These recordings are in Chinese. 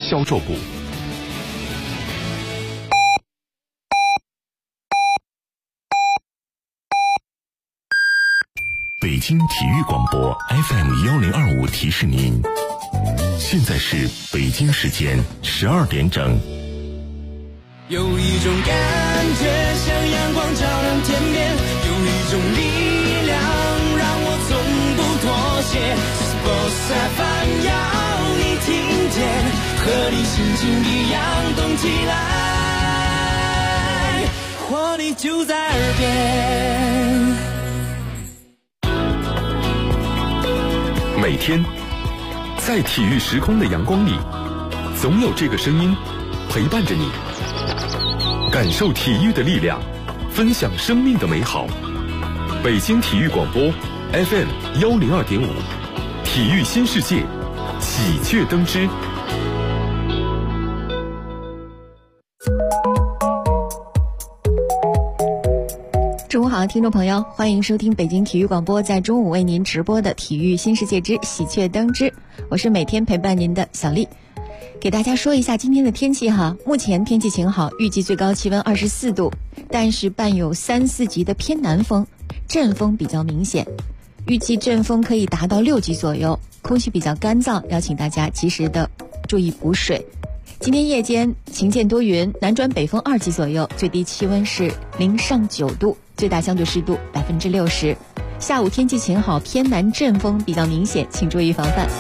销售部。北京体育广播 FM1025提示您，现在是北京时间12点整。 有一种感觉像阳光照亮天边，有一种力量让我从不妥协。Sports FM 要你听见，和你心情一样动起来，活力就在耳边。 每天在体育时空的阳光里，总有这个声音陪伴着你，感受体育的力量，分享生命的美好。北京体育广播 FM102.5，体育新世界，喜鹊登枝。 中午好，听众朋友，欢迎收听北京体育广播在中午为您直播的体育新世界之喜鹊登枝，我是每天陪伴您的小丽。给大家说一下今天的天气哈，目前天气晴好，预计最高气温24度，但是伴有3、4级的偏南风，阵风比较明显，预计阵风可以达到6级左右，空气比较干燥，邀请大家及时的注意补水。今天夜间晴间多云，南转北风2级左右，最低气温是0上9度，最大相对湿度60%。下午天气晴好，偏南阵风比较明显，请注意防范。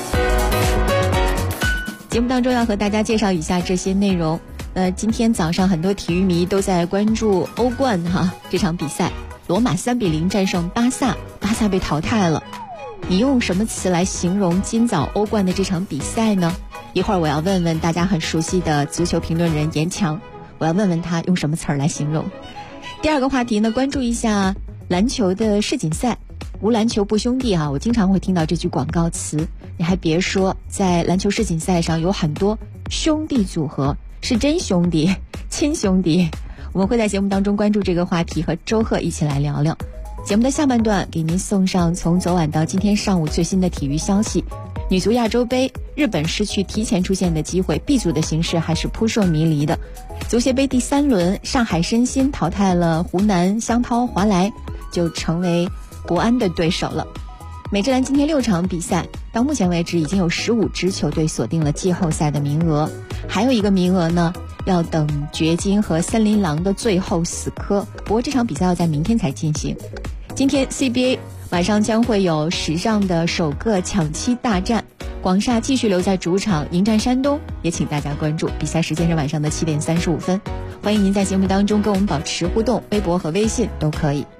节目当中要和大家介绍一下这些内容。今天早上很多体育迷都在关注欧冠这场比赛，罗马3-0战胜巴萨，巴萨被淘汰了。你用什么词来形容今早欧冠的这场比赛呢？一会儿我要问问大家很熟悉的足球评论人严强，我要问问他用什么词儿来形容。第二个话题呢，关注一下篮球的世锦赛，无篮球不兄弟我经常会听到这句广告词。你还别说，在篮球世锦赛上有很多兄弟组合，是真兄弟，亲兄弟。我们会在节目当中关注这个话题，和周贺一起来聊聊。节目的下半段给您送上从昨晚到今天上午最新的体育消息。女足亚洲杯，日本失去提前出线的机会， B 组的形势还是扑朔迷离的。足协杯第3轮，上海申鑫淘汰了湖南湘涛华莱，就成为国安的对手了。美职篮今天6场比赛，到目前为止已经有15支球队锁定了季后赛的名额，还有一个名额呢，要等掘金和森林狼的最后死磕，不过这场比赛要在明天才进行。今天 CBA 晚上将会有史上的首个抢七大战，广厦继续留在主场迎战山东，也请大家关注。比赛时间是晚上的7点35分，欢迎您在节目当中跟我们保持互动，微博和微信都可以。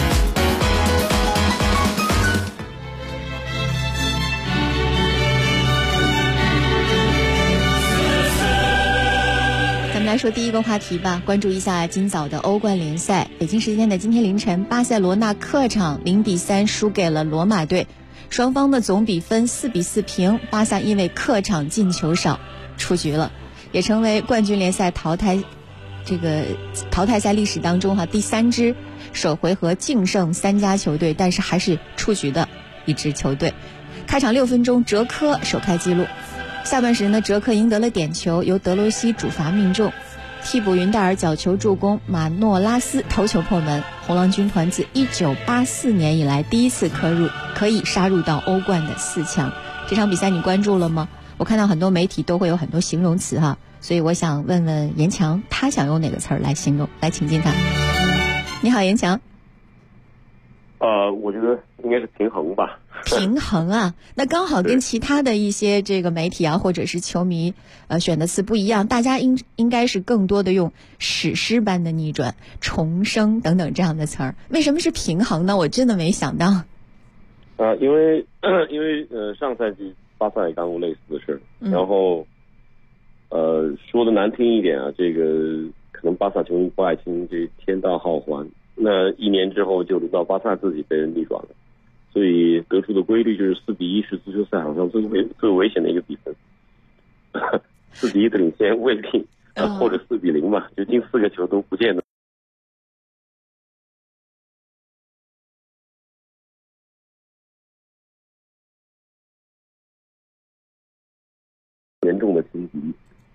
来说第一个话题吧，关注一下今早的欧冠联赛。北京时间的今天凌晨，巴塞罗那客场0-3输给了罗马队，双方的总比分4-4平，巴萨因为客场进球少出局了，也成为冠军联赛淘汰赛历史当中第3支首回合净胜3家球队，但是还是出局的一支球队。开场6分钟，哲科首开纪录。下半时呢，哲科赢得了点球，由德罗西主罚命中，替补云戴尔角球助攻，马诺拉斯头球破门。红狼军团自1984年以来第一次可以杀入到欧冠的4强。这场比赛你关注了吗？我看到很多媒体都会有很多形容词所以我想问问严强，他想用哪个词儿来形容，来请进他。你好，严强。 我觉得应该是平衡吧。 平衡那刚好跟其他的一些这个媒体或者是球迷选的词不一样，大家应该是更多的用史诗般的逆转、重生等等这样的词儿。为什么是平衡呢？我真的没想到。 因为上赛季巴萨也干过类似的事然后说的难听一点这个可能巴萨球迷不爱听这天道好还，那1年之后就轮到巴萨自己被人逆转了。所以得出的规律就是4-1是足球赛好像最危险的一个比分，4-1的领先未必或者4-0嘛，就进4个球都不见得严重的轻敌。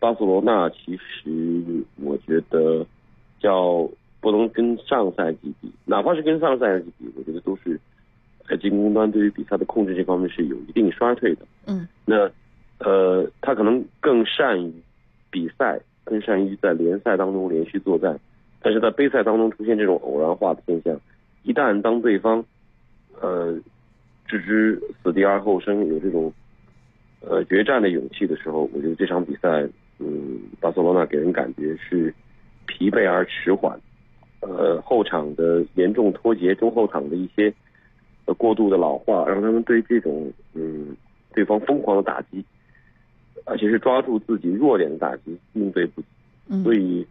巴塞罗那其实我觉得不能跟上赛季比，哪怕是跟上赛季比，我觉得都是在进攻端对于比赛的控制这方面是有一定衰退的。那他可能更善于比赛，更善于在联赛当中连续作战，但是在杯赛当中出现这种偶然化的现象，一旦当对方置之死地而后生，有这种决战的勇气的时候，我觉得这场比赛巴塞罗那给人感觉是疲惫而迟缓，后场的严重脱节，中后场的一些过度的老化，让他们对这种对方疯狂的打击，而且是抓住自己弱点的打击应对不及。所以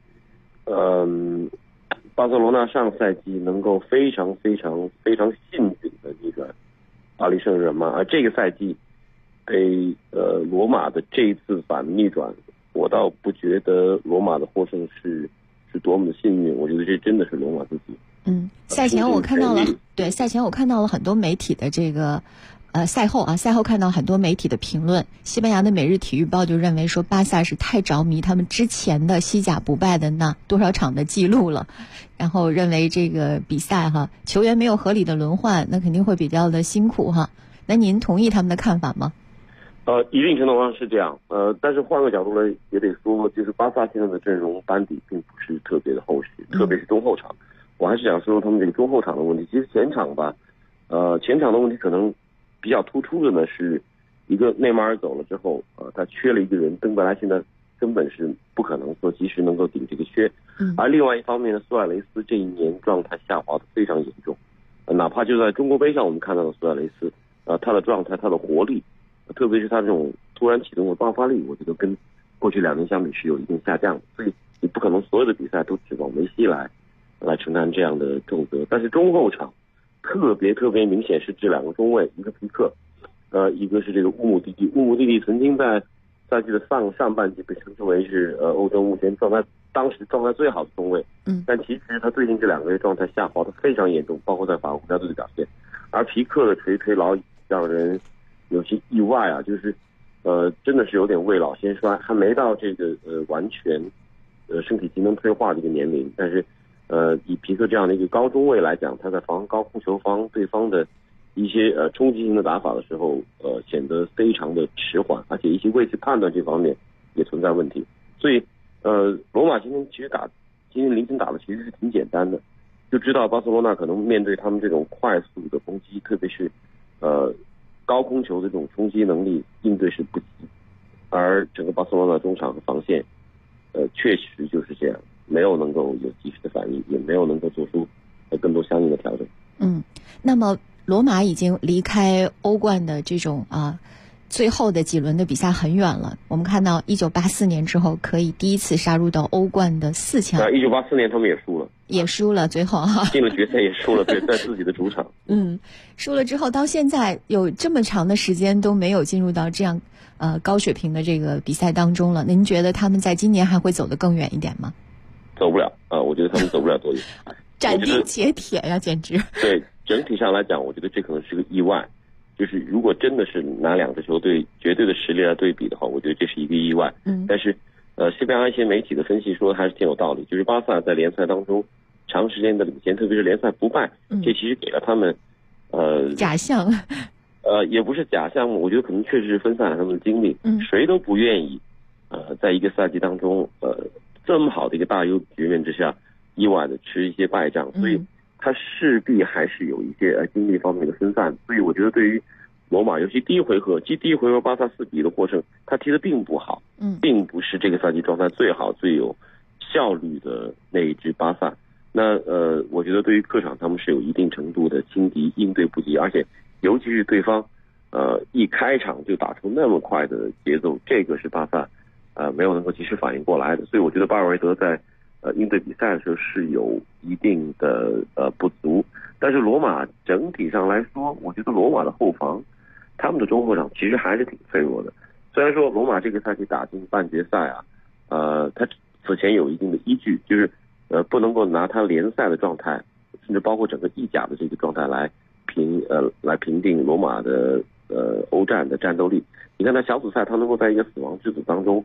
巴塞罗那上赛季能够非常非常非常幸运的这个巴黎圣日耳曼，而这个赛季被罗马的这一次反逆转，我倒不觉得罗马的获胜是多么的幸运，我觉得这真的是罗马自己。 赛前我看到了很多媒体的这个赛后看到很多媒体的评论，西班牙的《每日体育报》就认为说巴萨是太着迷他们之前的西甲不败的那多少场的记录了，然后认为这个比赛球员没有合理的轮换，那肯定会比较的辛苦那您同意他们的看法吗？ 一定程度上是这样，但是换个角度来也得说，就是巴萨现在的阵容班底并不是特别的厚实，特别是中后场。我还是想说他们这个中后场的问题。其实前场吧，前场的问题可能比较突出的呢，是一个内马尔走了之后，他缺了一个人，登贝莱现在根本是不可能说及时能够顶这个缺。而另外一方面呢，苏亚雷斯这一年状态下滑的非常严重，哪怕就在中国杯上我们看到的苏亚雷斯，他的状态，他的活力，特别是他这种突然启动的爆发力，我觉得跟过去2年相比是有一定下降的。所以你不可能所有的比赛都指望梅西来承担这样的重责。但是中后场特别明显是这2个中卫，一个皮克，一个是这个乌姆蒂蒂。乌姆蒂蒂曾经在赛季的上半季被称之为是欧洲目前当时状态最好的中卫，但其实他最近这2个月状态下滑的非常严重，包括在法国国家队的表现。而皮克的垂垂老矣让人有些意外就是真的是有点未老先衰，还没到这个完全身体机能退化的一个年龄，但是以皮克这样的一个高中卫来讲，他在防高空球防对方的一些冲击性的打法的时候，显得非常的迟缓，而且一些位置判断这方面也存在问题。所以罗马今天凌晨打的其实是挺简单的，就知道巴塞罗那可能面对他们这种快速的攻击，特别是高空球的这种冲击能力应对是不及，而整个巴塞罗那中场的防线确实就是这样，没有能够有及时的反应，也没有能够做出更多相应的调整。 那么罗马已经离开欧冠的这种最后的几轮的比赛很远了。我们看到1984年之后可以第一次杀入到欧冠的4强。 1984年他们也输了， 最后进了决赛也输了，对，在自己的主场。 输了之后到现在有这么长的时间都没有进入到这样高水平的这个比赛当中了。您觉得他们在今年还会走得更远一点吗？ 走不了我觉得他们走不了多远。 斩钉截铁呀，简直。对， 整体上来讲，我觉得这可能是个意外。就是如果真的是拿2支球队绝对的实力来对比的话，我觉得这是一个意外。但是西班牙一些媒体的分析说还是挺有道理，就是巴萨在联赛当中长时间的领先，特别是联赛不败，这其实给了他们假象。 也不是假象，我觉得可能确实是分散了他们的精力。谁都不愿意在一个赛季当中这么好的一个大优局面之下意外的吃一些败仗，所以他势必还是有一些精力方面的分散。所以我觉得对于罗马，尤其第一回合巴萨4-1的获胜，他踢得并不好，并不是这个赛季状态最好最有效率的那一支巴萨。那我觉得对于客场他们是有一定程度的轻敌应对不及，而且尤其是对方一开场就打出那么快的节奏，这个是巴萨没有能够及时反应过来的。所以我觉得巴尔韦德在应对比赛的时候是有一定的不足。但是罗马整体上来说，我觉得罗马的后防，他们的中后场其实还是挺脆弱的。虽然说罗马这个赛季打进半决赛他此前有一定的依据，就是不能够拿他联赛的状态，甚至包括整个意甲的这个状态来评定罗马的欧战的战斗力。你看他小组赛他能够在一个死亡之组当中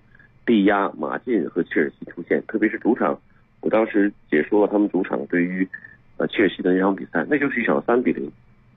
力压马竞和切尔西出现，特别是主场，我当时解说了他们主场对于切尔西的那场比赛，那就是一场3-0，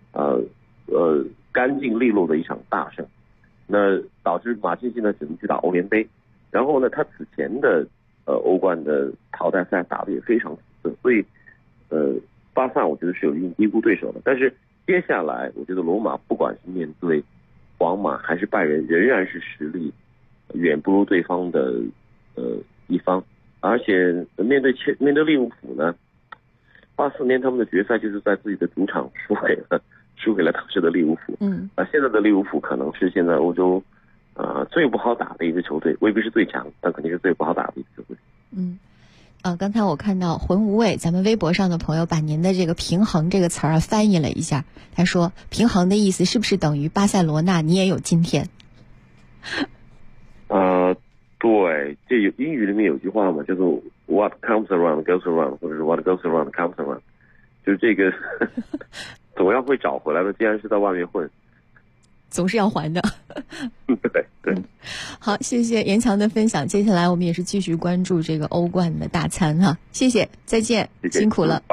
干净利落的一场大胜。那导致马竞现在只能去打欧联杯，然后呢，他此前的欧冠的淘汰赛打得也非常死色，所以巴萨我觉得是有一定低估对手的。但是接下来我觉得罗马不管是面对皇马还是拜仁，仍然是实力远不如对方的一方，而且面对利物浦呢，84年他们的决赛就是在自己的主场输给了当时的利物浦。现在的利物浦可能是现在欧洲最不好打的一个球队，未必是最强，但肯定是最不好打的一个球队。 刚才我看到浑无畏，咱们微博上的朋友把您的这个平衡这个词儿翻译了一下，他说平衡的意思是不是等于巴塞罗那你也有今天？ 对，这英语里面有句话嘛，叫做 What comes around goes around， 或者是 What goes around comes around， 就是这个总要会找回来的，既然是在外面混， 总是要还的。 对。 好，谢谢严强的分享。接下来我们也是继续关注这个欧冠的大餐哈，谢谢，再见， 谢谢， 辛苦了。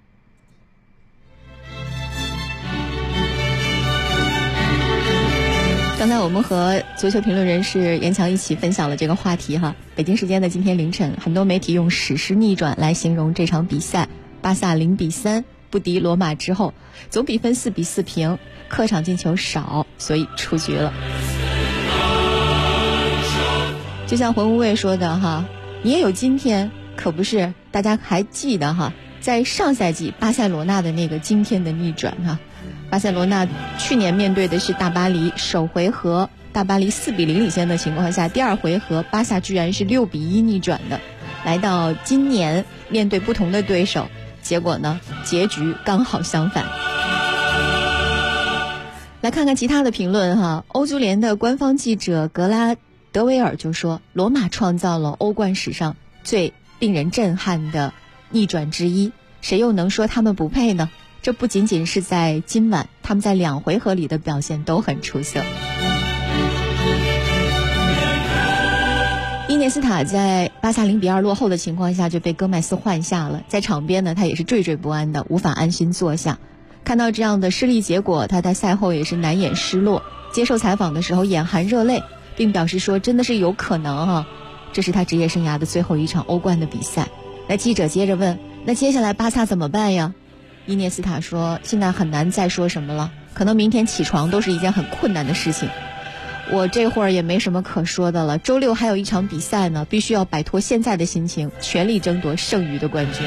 刚才我们和足球评论人士严强一起分享了这个话题哈。北京时间的今天凌晨，很多媒体用史诗逆转来形容这场比赛。巴萨0-3不敌罗马之后，总比分4-4平，客场进球少，所以出局了。就像浑无畏说的哈，你也有今天，可不是？大家还记得哈，在上赛季巴塞罗那的那个惊天的逆转哈。巴塞罗那去年面对的是大巴黎，首回合大巴黎4-0领先的情况下，第二回合巴萨居然是6-1逆转的。来到今年面对不同的对手，结果呢，结局刚好相反。来看看其他的评论哈，欧足联的官方记者格拉德维尔就说，罗马创造了欧冠史上最令人震撼的逆转之一，谁又能说他们不配呢？这不仅仅是在今晚，他们在2回合里的表现都很出色。伊涅斯塔在巴萨0-2落后的情况下就被戈麦斯换下了，在场边呢，他也是惴惴不安的，无法安心坐下。看到这样的失利结果，他在赛后也是难掩失落，接受采访的时候眼含热泪，并表示说真的是有可能这是他职业生涯的最后一场欧冠的比赛。那记者接着问，那接下来巴萨怎么办呀？伊涅斯塔说，现在很难再说什么了，可能明天起床都是一件很困难的事情。我这会儿也没什么可说的了，周6还有一场比赛呢，必须要摆脱现在的心情，全力争夺剩余的冠军。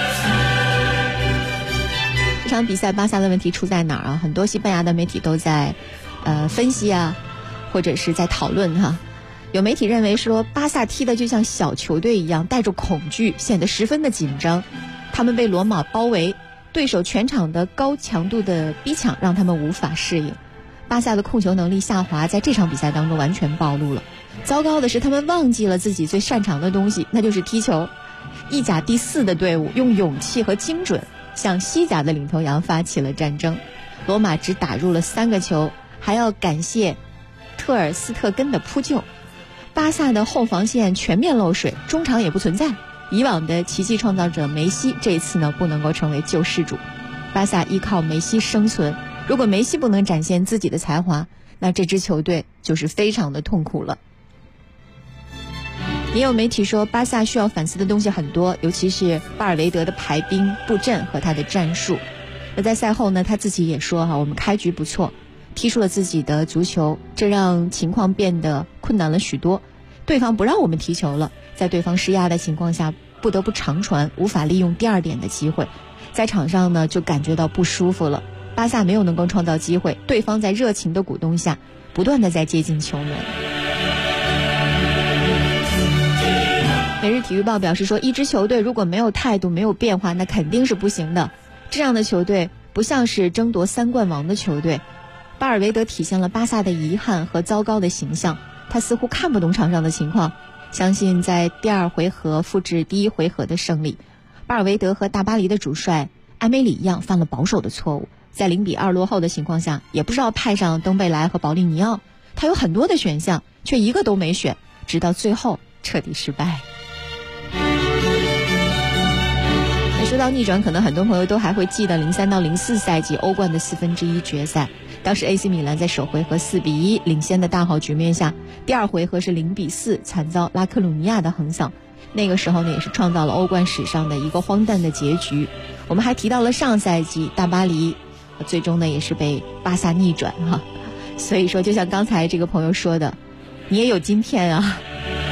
这场比赛巴萨的问题出在哪儿啊？很多西班牙的媒体都在分析啊，或者是在讨论哈。有媒体认为说，巴萨踢的就像小球队一样，带着恐惧，显得十分的紧张。他们被罗马包围，对手全场的高强度的逼抢让他们无法适应。巴萨的控球能力下滑在这场比赛当中完全暴露了。糟糕的是，他们忘记了自己最擅长的东西，那就是踢球。意甲第4的队伍用勇气和精准向西甲的领头羊发起了战争。罗马只打入了3个球，还要感谢特尔斯特根的扑救。巴萨的后防线全面漏水，中场也不存在。以往的奇迹创造者梅西这一次呢，不能够成为救世主。巴萨依靠梅西生存，如果梅西不能展现自己的才华，那这支球队就是非常的痛苦了。也有媒体说，巴萨需要反思的东西很多，尤其是巴尔韦德的排兵布阵和他的战术。那在赛后呢，他自己也说我们开局不错，踢出了自己的足球，这让情况变得困难了许多。对方不让我们踢球了，在对方施压的情况下，不得不长传，无法利用第2点的机会。在场上呢，就感觉到不舒服了。巴萨没有能够创造机会，对方在热情的鼓动下，不断的在接近球门。每日体育报表示说，一支球队如果没有态度、没有变化，那肯定是不行的。这样的球队不像是争夺3冠王的球队。巴尔韦德体现了巴萨的遗憾和糟糕的形象，他似乎看不懂场上的情况。相信在第2回合复制第1回合的胜利，巴尔韦德和大巴黎的主帅埃梅里一样犯了保守的错误，在0-2落后的情况下，也不知道派上登贝莱和保利尼奥，他有很多的选项，却一个都没选，直到最后彻底失败。说到逆转，可能很多朋友都还会记得03到04赛季欧冠的1/4决赛，当时 AC 米兰在首回合4-1领先的大好局面下，第二回合是0-4惨遭拉科鲁尼亚的横扫。那个时候呢，也是创造了欧冠史上的一个荒诞的结局。我们还提到了上赛季大巴黎最终呢也是被巴萨逆转哈。所以说就像刚才这个朋友说的，你也有今天啊。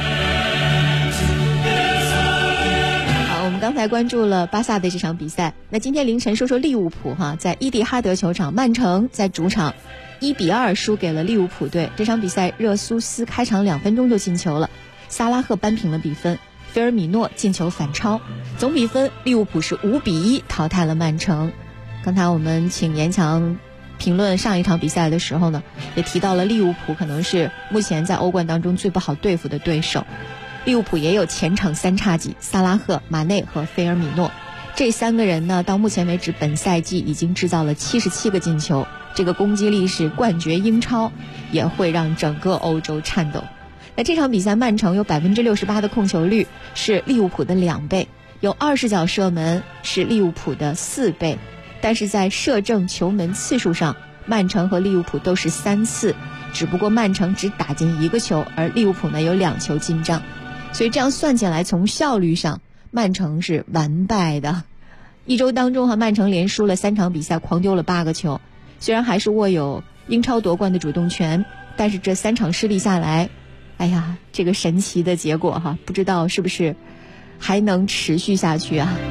刚才关注了巴萨的这场比赛，那今天凌晨说说利物浦哈，在伊蒂哈德球场，曼城在主场1-2输给了利物浦队。这场比赛热苏斯开场2分钟就进球了，萨拉赫扳平了比分，菲尔米诺进球反超，总比分利物浦是5-1淘汰了曼城。刚才我们请严强评论上一场比赛的时候呢，也提到了利物浦可能是目前在欧冠当中最不好对付的对手。利物浦也有前场3叉戟，萨拉赫、马内和菲尔米诺，这3个人呢，到目前为止本赛季已经制造了77个进球，这个攻击力是冠绝英超，也会让整个欧洲颤抖。那这场比赛曼城有 68% 的控球率，是利物浦的2倍，有20脚射门，是利物浦的4倍，但是在射正球门次数上，曼城和利物浦都是3次，只不过曼城只打进1个球，而利物浦呢有2球进账。所以这样算起来，从效率上曼城是完败的。一周当中曼城连输了3场比赛，狂丢了8个球，虽然还是握有英超夺冠的主动权，但是这3场失利下来，哎呀，这个神奇的结果不知道是不是还能持续下去啊。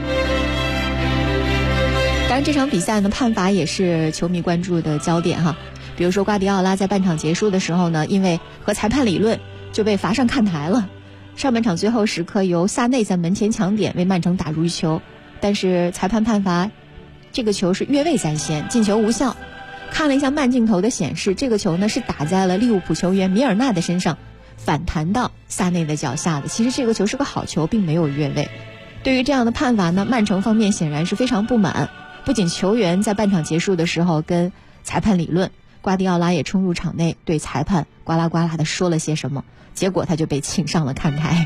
当然这场比赛呢，判罚也是球迷关注的焦点比如说瓜迪奥拉在半场结束的时候呢，因为和裁判理论就被罚上看台了。上半场最后时刻由萨内在门前抢点为曼城打入1球，但是裁判判罚这个球是越位在先，进球无效。看了一下慢镜头的显示，这个球呢是打在了利物浦球员米尔纳的身上，反弹到萨内的脚下的。其实这个球是个好球，并没有越位。对于这样的判罚呢，曼城方面显然是非常不满，不仅球员在半场结束的时候跟裁判理论，瓜迪奥拉也冲入场内对裁判呱啦呱啦的说了些什么，结果他就被请上了看台。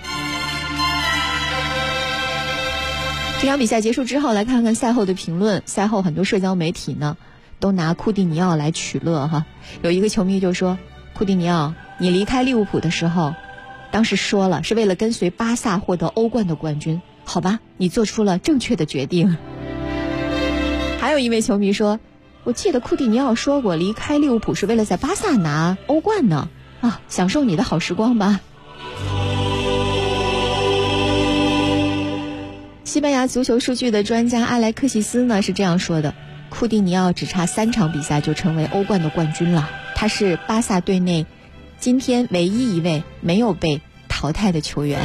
这场比赛结束之后，来看看赛后的评论。赛后很多社交媒体呢都拿库蒂尼奥来取乐有一个球迷就说，库蒂尼奥，你离开利物浦的时候当时说了是为了跟随巴萨获得欧冠的冠军，好吧，你做出了正确的决定。还有一位球迷说，我记得库蒂尼奥说过离开利物浦是为了在巴萨拿欧冠呢，享受你的好时光吧。西班牙足球数据的专家阿莱克西斯呢是这样说的，库蒂尼奥只差3场比赛就成为欧冠的冠军了，他是巴萨队内今天唯一一位没有被淘汰的球员。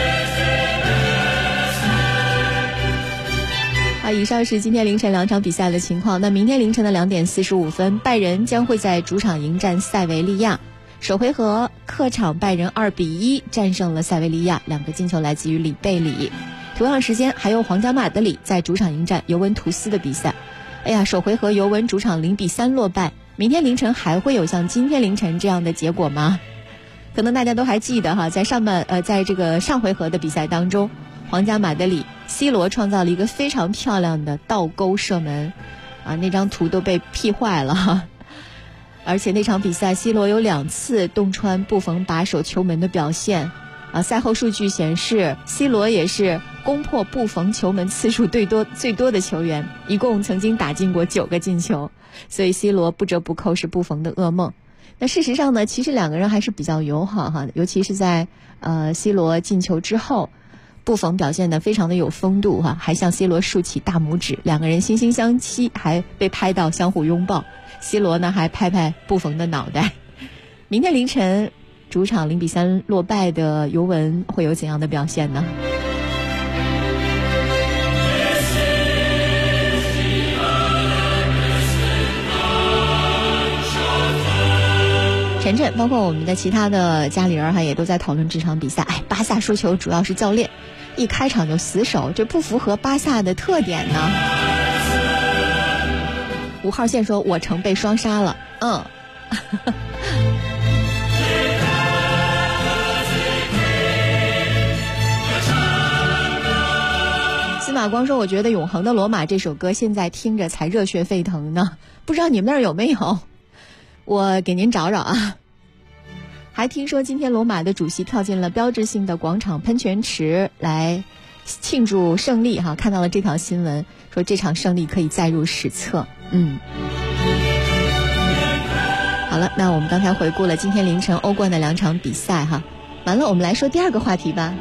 以上是今天凌晨2场比赛的情况。那明天凌晨的2点45分，拜仁将会在主场迎战塞维利亚。首回合客场拜仁2-1战胜了塞维利亚，2个进球来自于里贝里。同样时间还有皇家马德里在主场迎战尤文图斯的比赛。首回合尤文主场0-3落败。明天凌晨还会有像今天凌晨这样的结果吗？可能大家都还记得在这个上回合的比赛当中，皇家马德里 C 罗创造了一个非常漂亮的倒钩射门那张图都被 P 坏了而且那场比赛 C 罗有2次洞穿布冯把手球门的表现赛后数据显示 C 罗也是攻破布冯球门次数最多的球员，一共曾经打进过9个进球，所以 C 罗不折不扣是布冯的噩梦。那事实上呢，其实2个人还是比较友好尤其是在C 罗进球之后，布冯表现得非常的有风度还向 C 罗竖起大拇指，2个人惺惺相惜，还被拍到相互拥抱。C 罗呢还拍拍布冯的脑袋。明天凌晨主场0-3落败的尤文会有怎样的表现呢？晨晨包括我们的其他的家里人也都在讨论这场比赛。巴萨输球主要是教练一开场就死守，这不符合巴萨的特点呢。5号线说我城被双杀了， 马光说我觉得永恒的罗马这首歌现在听着才热血沸腾呢，不知道你们那儿有没有，我给您找找啊。还听说今天罗马的主席跳进了标志性的广场喷泉池来庆祝胜利哈，看到了这条新闻，说这场胜利可以载入史册。好了，那我们刚才回顾了今天凌晨欧冠的2场比赛哈，完了我们来说第二个话题吧。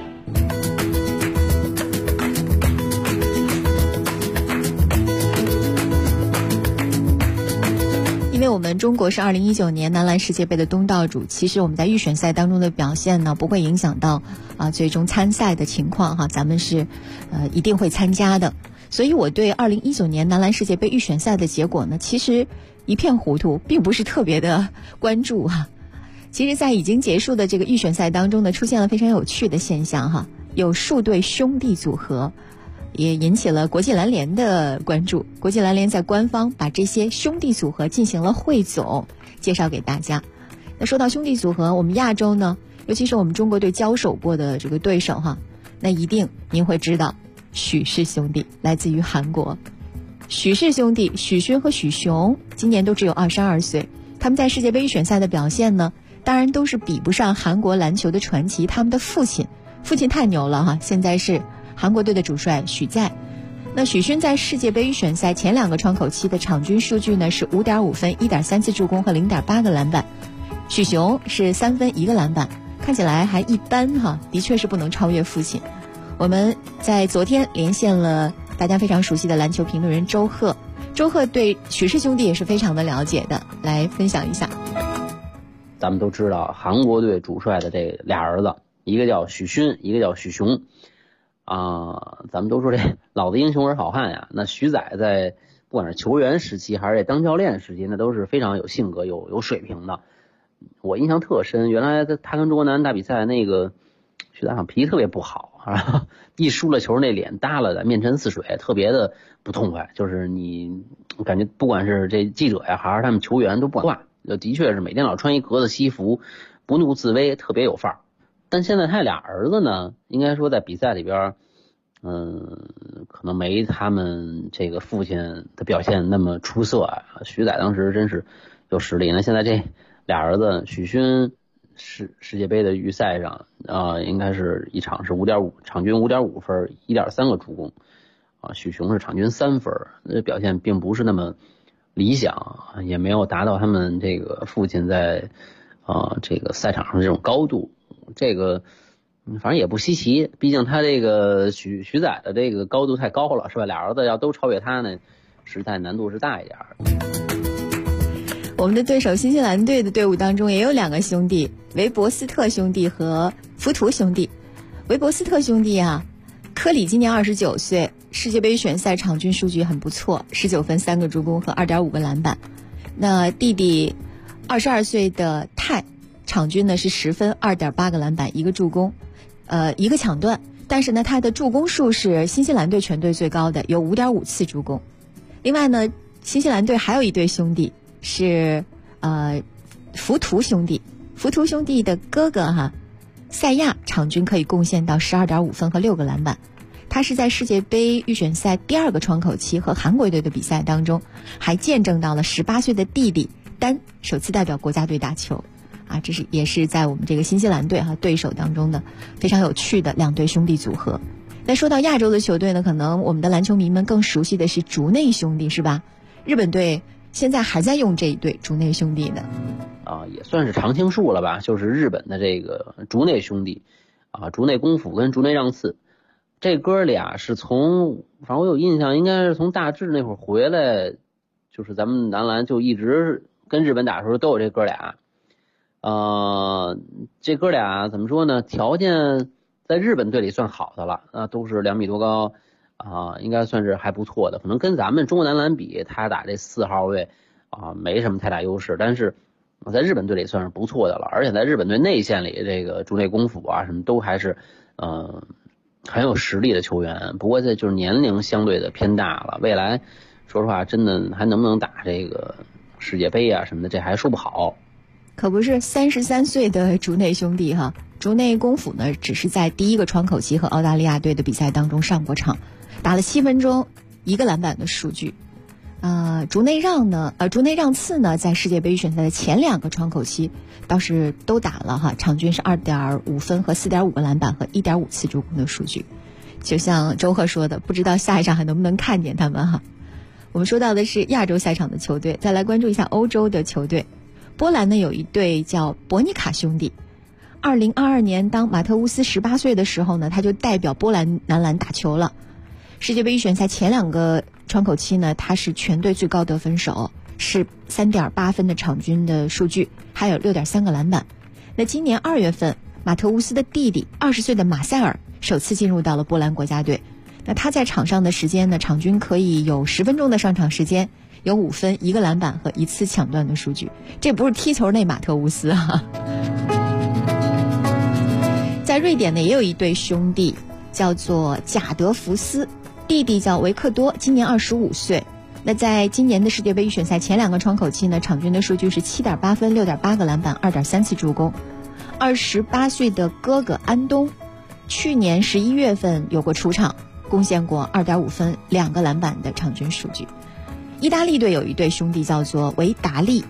因为我们中国是2019年男篮世界杯的东道主，其实我们在预选赛当中的表现呢，不会影响到最终参赛的情况哈，咱们是一定会参加的。所以我对2019年男篮世界杯预选赛的结果呢，其实一片糊涂，并不是特别的关注哈。其实在已经结束的这个预选赛当中呢，出现了非常有趣的现象哈，有数对兄弟组合，也引起了国际篮联的关注。国际篮联在官方把这些兄弟组合进行了汇总，介绍给大家。那说到兄弟组合，我们亚洲呢，尤其是我们中国队交手过的这个对手哈，那一定您会知道许氏兄弟，来自于韩国。许氏兄弟许勋和许雄今年都只有22岁，他们在世界杯预选赛的表现呢，当然都是比不上韩国篮球的传奇他们的父亲太牛了哈，现在是韩国队的主帅许在。那许勋在世界杯预选赛前2个窗口期的场均数据呢是 5.5 分 1.3 次助攻和 0.8 个篮板，许雄是3分1个篮板，看起来还一般哈，的确是不能超越父亲。我们在昨天连线了大家非常熟悉的篮球评论人周贺对许氏兄弟也是非常的了解的，来分享一下。 咱们都知道韩国队主帅的这俩儿子，一个叫许勋，一个叫许雄咱们都说这老子英雄儿好汉呀，那许宰在不管是球员时期还是这当教练时期，那都是非常有性格有水平的。我印象特深，原来他跟中国男篮打比赛，那个许宰好像脾气特别不好啊，一输了球那脸耷拉的面沉似水，特别的不痛快，就是你感觉不管是这记者呀还是他们球员都不话，的确是每天老穿一格子西服，不怒自威，特别有范儿。但现在他俩儿子呢，应该说在比赛里边可能没他们这个父亲的表现那么出色啊。许宰当时真是有实力，那现在这俩儿子，许勋世界杯的预赛上应该是一场是5.5，场均 5.5 分 1.3 个助攻许雄是场均3分，表现并不是那么理想，也没有达到他们这个父亲在这个赛场上的这种高度，这个反正也不稀奇，毕竟他这个许宰的这个高度太高了，是吧？俩儿子要都超越他呢，实在难度是大一点。 我们的对手新西兰队的队伍当中也有2个兄弟，韦伯斯特兄弟和福图兄弟。韦伯斯特兄弟啊，科里今年29岁，世界杯选赛场均数据很不错，19分3个助攻和 2.5 个篮板。那弟弟22岁的泰，场均呢是10分 2.8 个篮板1个助攻1个抢断，但是呢他的助攻数是新西兰队全队最高的，有 5.5 次助攻。另外呢新西兰队还有一对兄弟是福图兄弟，福图兄弟的哥哥赛亚场均可以贡献到 12.5 分和6个篮板。他是在世界杯预选赛第2个窗口期和韩国队的比赛当中，还见证到了18岁的弟弟丹首次代表国家队打球这是也是在我们这个新西兰队对手当中的非常有趣的2对兄弟组合。那说到亚洲的球队呢，可能我们的篮球迷们更熟悉的是竹内兄弟，是吧？日本队现在还在用这一对竹内兄弟呢也算是常青树了吧，就是日本的这个竹内兄弟竹内功夫跟竹内让次，这哥俩是从反正我有印象应该是从大致那会儿回来，就是咱们男篮就一直跟日本打的时候都有这哥俩这哥俩怎么说呢，条件在日本队里算好的了都是2米多高应该算是还不错的，可能跟咱们中国男篮比，他打这4号位没什么太大优势，但是在日本队里算是不错的了。而且在日本队内线里，这个竹内功夫什么都还是很有实力的球员，不过这就是年龄相对的偏大了，未来说实话真的还能不能打这个世界杯什么的，这还说不好。 可不是33岁的竹内兄弟哈。竹内功夫呢，只是在第一个窗口期和澳大利亚队的比赛当中上过场，打了7分钟1个篮板的数据。竹内让次呢，在世界杯预选赛的前2个窗口期倒是都打了哈，场均是2.5分和4.5个篮板和1.5次助攻的数据。就像周贺说的，不知道下一场还能不能看见他们哈。我们说到的是亚洲赛场的球队，再来关注一下欧洲的球队。波兰呢有一队叫博尼卡兄弟。2022年当马特乌斯18岁的时候呢，他就代表波兰男篮打球了。世界杯预选赛前2个窗口期呢，他是全队最高得分手，是3.8分的场均的数据，还有6.3个篮板。那今年2月份，马特乌斯的弟弟20岁的马塞尔首次进入到了波兰国家队。那他在场上的时间呢，场均可以有10分钟的上场时间，有5分、1个篮板和1次抢断的数据。这不是踢球那马特乌斯啊。在瑞典呢，也有一对兄弟，叫做贾德福斯，弟弟叫维克多，今年25岁。那在今年的世界杯预选赛前2个窗口期呢，场均的数据是7.8分、6.8个篮板、2.3次助攻。28岁的哥哥安东，去年11月份有过出场，贡献过2.5分、2个篮板的场均数据。意大利队有一对兄弟叫做维达利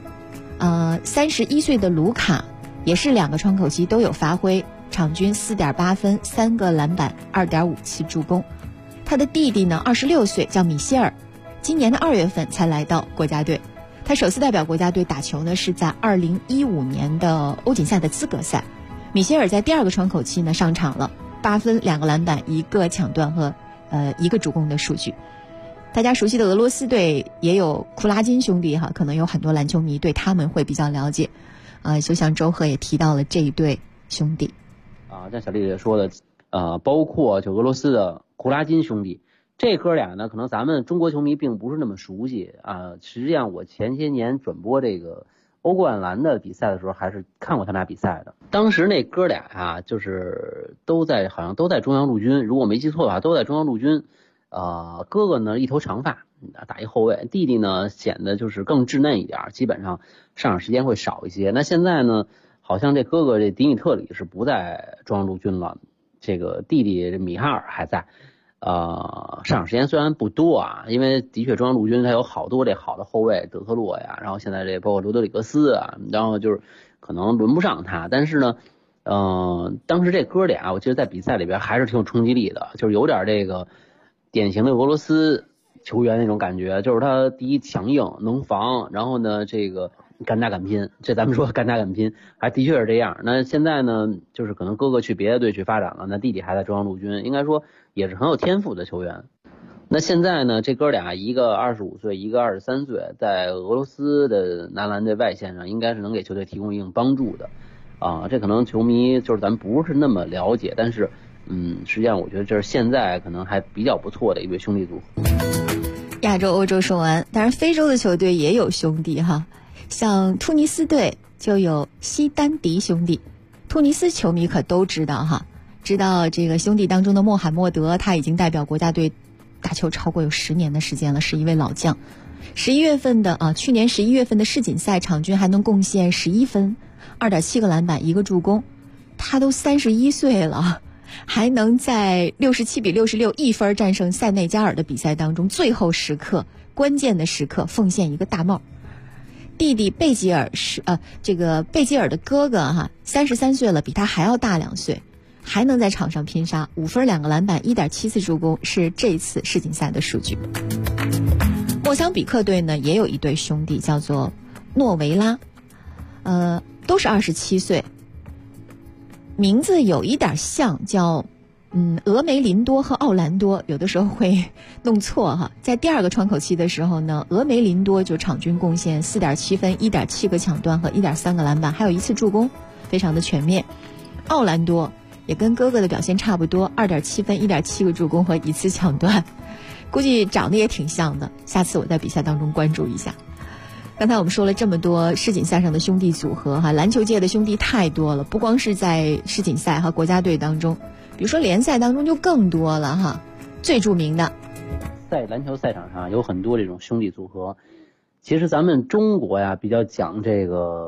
，31岁的卢卡也是2个窗口期都有发挥，场均4.8分、3个篮板、2.5次助攻。他的弟弟呢26岁，叫米歇尔，今年的2月份才来到国家队。他首次代表国家队打球呢，是在2015年的欧锦赛的资格赛。米歇尔在第2个窗口期呢上场了，8分、2个篮板、1个抢断和1个助攻的数据。大家熟悉的俄罗斯队也有库拉金兄弟哈，可能有很多篮球迷对他们会比较了解。就像周贺也提到了这一对兄弟。 像小丽姐说的，包括就俄罗斯的库拉金兄弟，这哥俩呢，可能咱们中国球迷并不是那么熟悉啊。实际上，我前些年转播这个欧冠篮的比赛的时候，还是看过他俩比赛的。当时那哥俩啊，就是好像都在中央陆军，如果没记错的话，都在中央陆军。哥哥呢一头长发，打一后卫，弟弟呢显得就是更稚嫩一点，基本上上场时间会少一些。那现在呢，好像这哥哥这迪米特里是不在中央陆军了，这个弟弟米哈尔还在。上场时间虽然不多啊，因为的确中央陆军他有好多这好的后卫，德特洛呀，然后现在这包括罗德里格斯啊，然后就是可能轮不上他。但是呢，当时这哥俩我记得在比赛里边还是挺有冲击力的，就是有点这个典型的俄罗斯球员那种感觉，就是他第一强硬能防，然后呢这个敢打敢拼，这咱们说敢打敢拼还的确是这样。那现在呢，就是可能哥哥去别的队去发展了，那弟弟还在中央陆军，应该说也是很有天赋的球员。那现在呢，这哥俩一个25岁，一个23岁，在俄罗斯的男篮的外线上应该是能给球队提供一定帮助的这可能球迷就是咱不是那么了解，但是实际上我觉得这是现在可能还比较不错的一对兄弟组合。 亚洲、欧洲说完，当然非洲的球队也有兄弟哈，像突尼斯队就有西丹迪兄弟。突尼斯球迷可都知道哈，知道这个兄弟当中的穆罕默德，他已经代表国家队打球超过有10年的时间了，是一位老将。去年11月份的世锦赛场均还能贡献11分、2.7个篮板、1个助攻。他都31岁了，还能在67-661分战胜塞内加尔的比赛当中，最后时刻、关键的时刻奉献一个大帽。弟弟贝吉尔是这个贝吉尔的哥哥哈，33岁了，比他还要大2岁，还能在场上拼杀，5分2个篮板1.7次助攻，是这次世锦赛的数据。莫桑比克队呢也有一对兄弟叫做诺维拉，都是27岁，名字有一点像，叫俄梅林多和奥兰多，有的时候会弄错哈。在第2个窗口期的时候呢，俄梅林多就场均贡献4.7分、1.7个抢断和1.3个篮板，还有1次助攻，非常的全面。奥兰多也跟哥哥的表现差不多，2.7分、1.7个助攻和1次抢断，估计长得也挺像的，下次我在比赛当中关注一下。刚才我们说了这么多世锦赛上的兄弟组合哈，篮球界的兄弟太多了，不光是在世锦赛和国家队当中，比如说联赛当中就更多了哈。最著名的在篮球赛场上有很多这种兄弟组合，其实咱们中国呀比较讲这个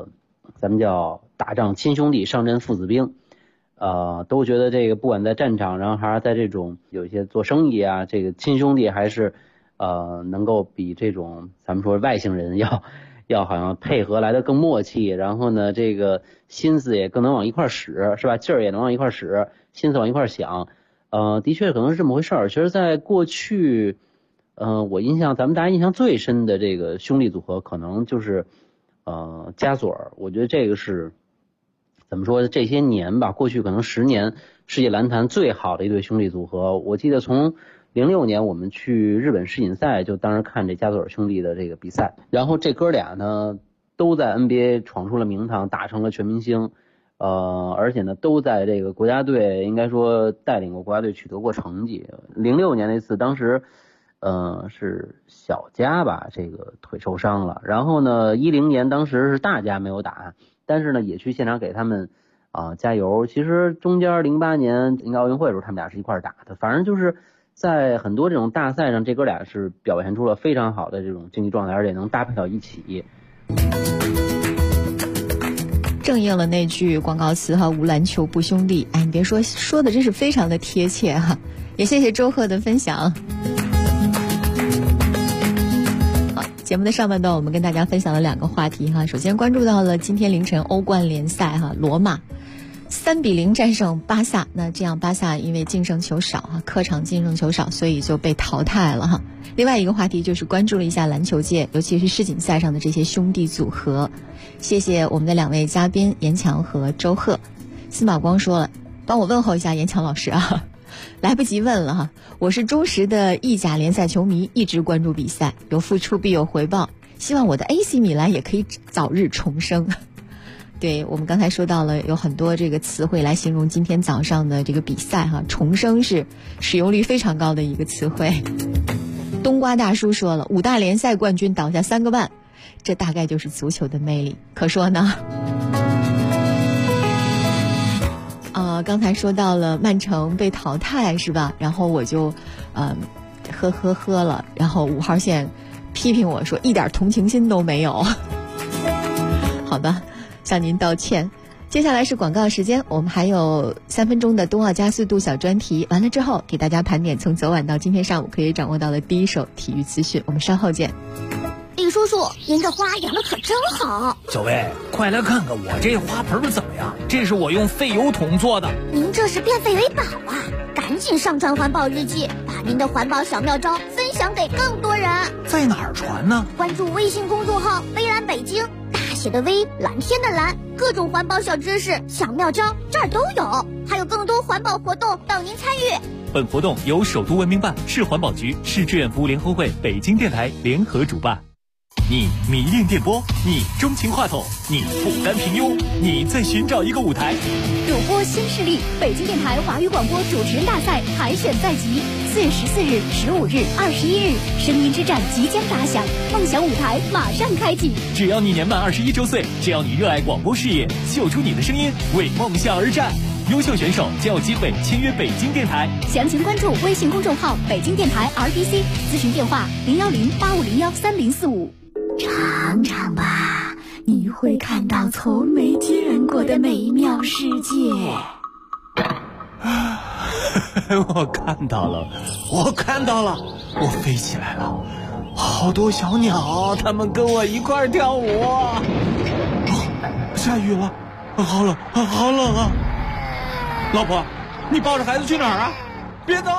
咱们叫打仗亲兄弟，上阵父子兵。都觉得这个不管在战场上还是在这种有一些做生意啊，这个亲兄弟还是能够比这种咱们说外星人要好像配合来的更默契，然后呢这个心思也更能往一块使，是吧？劲儿也能往一块使，心思往一块想。的确可能是这么回事儿。其实在过去我印象咱们大家印象最深的这个兄弟组合可能就是加索尔。我觉得这个是怎么说，这些年吧，过去可能10年世界篮坛最好的一对兄弟组合。我记得从06年我们去日本世锦赛，就当时看这加索尔兄弟的这个比赛，然后这哥俩呢都在 NBA 闯出了名堂，打成了全明星，而且呢都在这个国家队应该说带领过国家队取得过成绩。06年那次当时是小加吧，这个腿受伤了，然后呢10年当时是大加没有打，但是呢也去现场给他们加油。其实中间08年应该奥运会的时候他们俩是一块打的，反正就是在很多这种大赛上这哥俩是表现出了非常好的这种竞技状态，而且能搭配到一起。 正应了那句广告词哈，无篮球不兄弟。哎，你别说的真是非常的贴切哈。也谢谢周贺的分享。节目的上半段我们跟大家分享了2个话题哈。首先关注到了今天凌晨欧冠联赛哈，罗马3-0战胜巴萨。那这样巴萨因为净胜球少哈，客场净胜球少，所以就被淘汰了哈。另外一个话题就是关注了一下篮球界，尤其是世锦赛上的这些兄弟组合。谢谢我们的2位嘉宾严强和周贺。司马光说了，帮我问候一下严强老师啊。来不及问了哈，我是忠实的意甲联赛球迷，一直关注比赛，有付出必有回报，希望我的 AC 米兰也可以早日重生。对，我们刚才说到了有很多这个词汇来形容今天早上的这个比赛哈，重生是使用率非常高的一个词汇。冬瓜大叔说了，5大联赛冠军倒下3个半，这大概就是足球的魅力，可说呢。刚才说到了曼城被淘汰是吧？然后我就喝了，然后5号线批评我说一点同情心都没有。好吧，向您道歉。接下来是广告时间，我们还有3分钟的冬奥加速度小专题，完了之后给大家盘点从昨晚到今天上午可以掌握到的第一手体育资讯，我们稍后见。 李叔叔，您这花养的可真好。 小薇，快来看看我这花盆怎么样？这是我用废油桶做的。 您这是变废为宝啊！赶紧上传环保日记，把您的环保小妙招分享给更多人。 在哪儿传呢？ 关注微信公众号微蓝北京，大写的微，蓝天的蓝，各种环保小知识、小妙招这儿都有，还有更多环保活动等您参与。 本活动由首都文明办、市环保局、市志愿服务联合会、北京电台联合主办。你迷恋电波，你钟情话筒，你不甘平庸，你在寻找一个舞台。 主播新势力，北京电台华语广播主持人大赛海选在即，4月14日、15日、21日，声音之战即将打响，梦想舞台马上开启。 只要你年满21周岁，只要你热爱广播事业，秀出你的声音，为梦想而战。优秀选手将有机会签约北京电台。 详情关注微信公众号北京电台 RTC， 咨询电话010-8501-3045。 尝尝吧，你会看到从没见过的美妙世界。 我看到了，我飞起来了，好多小鸟，它们跟我一块儿跳舞。下雨了，好冷啊！老婆，你抱着孩子去哪儿啊？别走！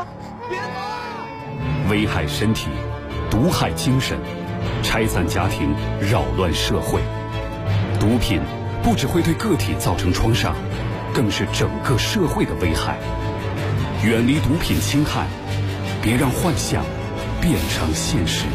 危害身体，毒害精神，拆散家庭，扰乱社会。毒品不只会对个体造成创伤，更是整个社会的危害。远离毒品侵害，别让幻想变成现实。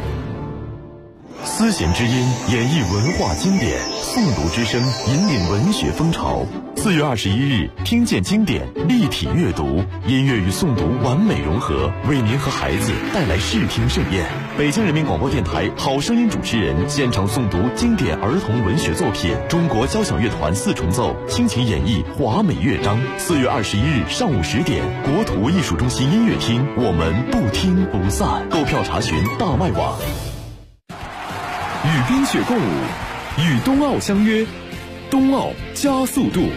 思贤之音演绎文化经典，诵读之声引领文学风潮。4月21日，听见经典，立体阅读，音乐与诵读完美融合，为您和孩子带来视听盛宴。北京人民广播电台好声音主持人现场诵读经典儿童文学作品，中国交响乐团4重奏倾情演绎华美乐章。4月21日上午10点，国土艺术中心音乐厅，我们不听不散。购票查询大麦网。 与冰雪共舞，与冬奥相约， 冬奥加速度。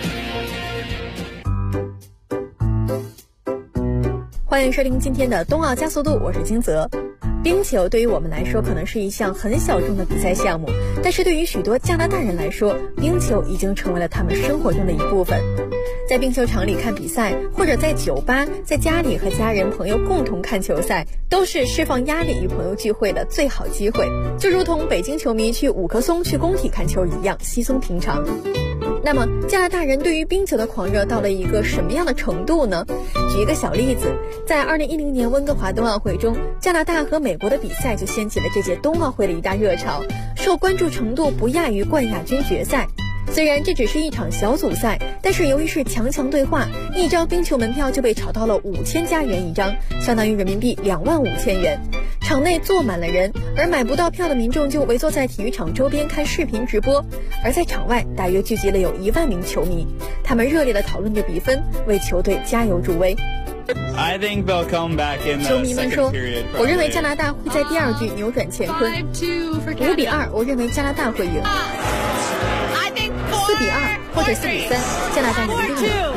欢迎收听今天的冬奥加速度，我是金泽。冰球对于我们来说可能是一项很小众的比赛项目，但是对于许多加拿大人来说，冰球已经成为了他们生活中的一部分。在冰球场里看比赛，或者在酒吧，在家里和家人朋友共同看球赛，都是释放压力与朋友聚会的最好机会，就如同北京球迷去五棵松去工体看球一样稀松平常。那么加拿大人对于冰球的狂热到了一个什么样的程度呢？举一个小例子，在2010年温哥华冬奥会中，加拿大和美国的比赛就掀起了这届冬奥会的一大热潮，受关注程度不亚于冠亚军决赛。虽然这只是一场小组赛，但是由于是强对话，一张冰球门票就被炒到了5000加元一张，相当于人民币25000元。场内坐满了人，而买不到票的民众就围坐在体育场周边看视频直播，而在场外大约聚集了有1万名球迷，他们热烈地讨论着比分，为球队加油助威。球迷们说，我认为加拿大会在第二局扭转乾坤，5-2，我认为加拿大会赢，4-2或者4-3，加拿大赢定了。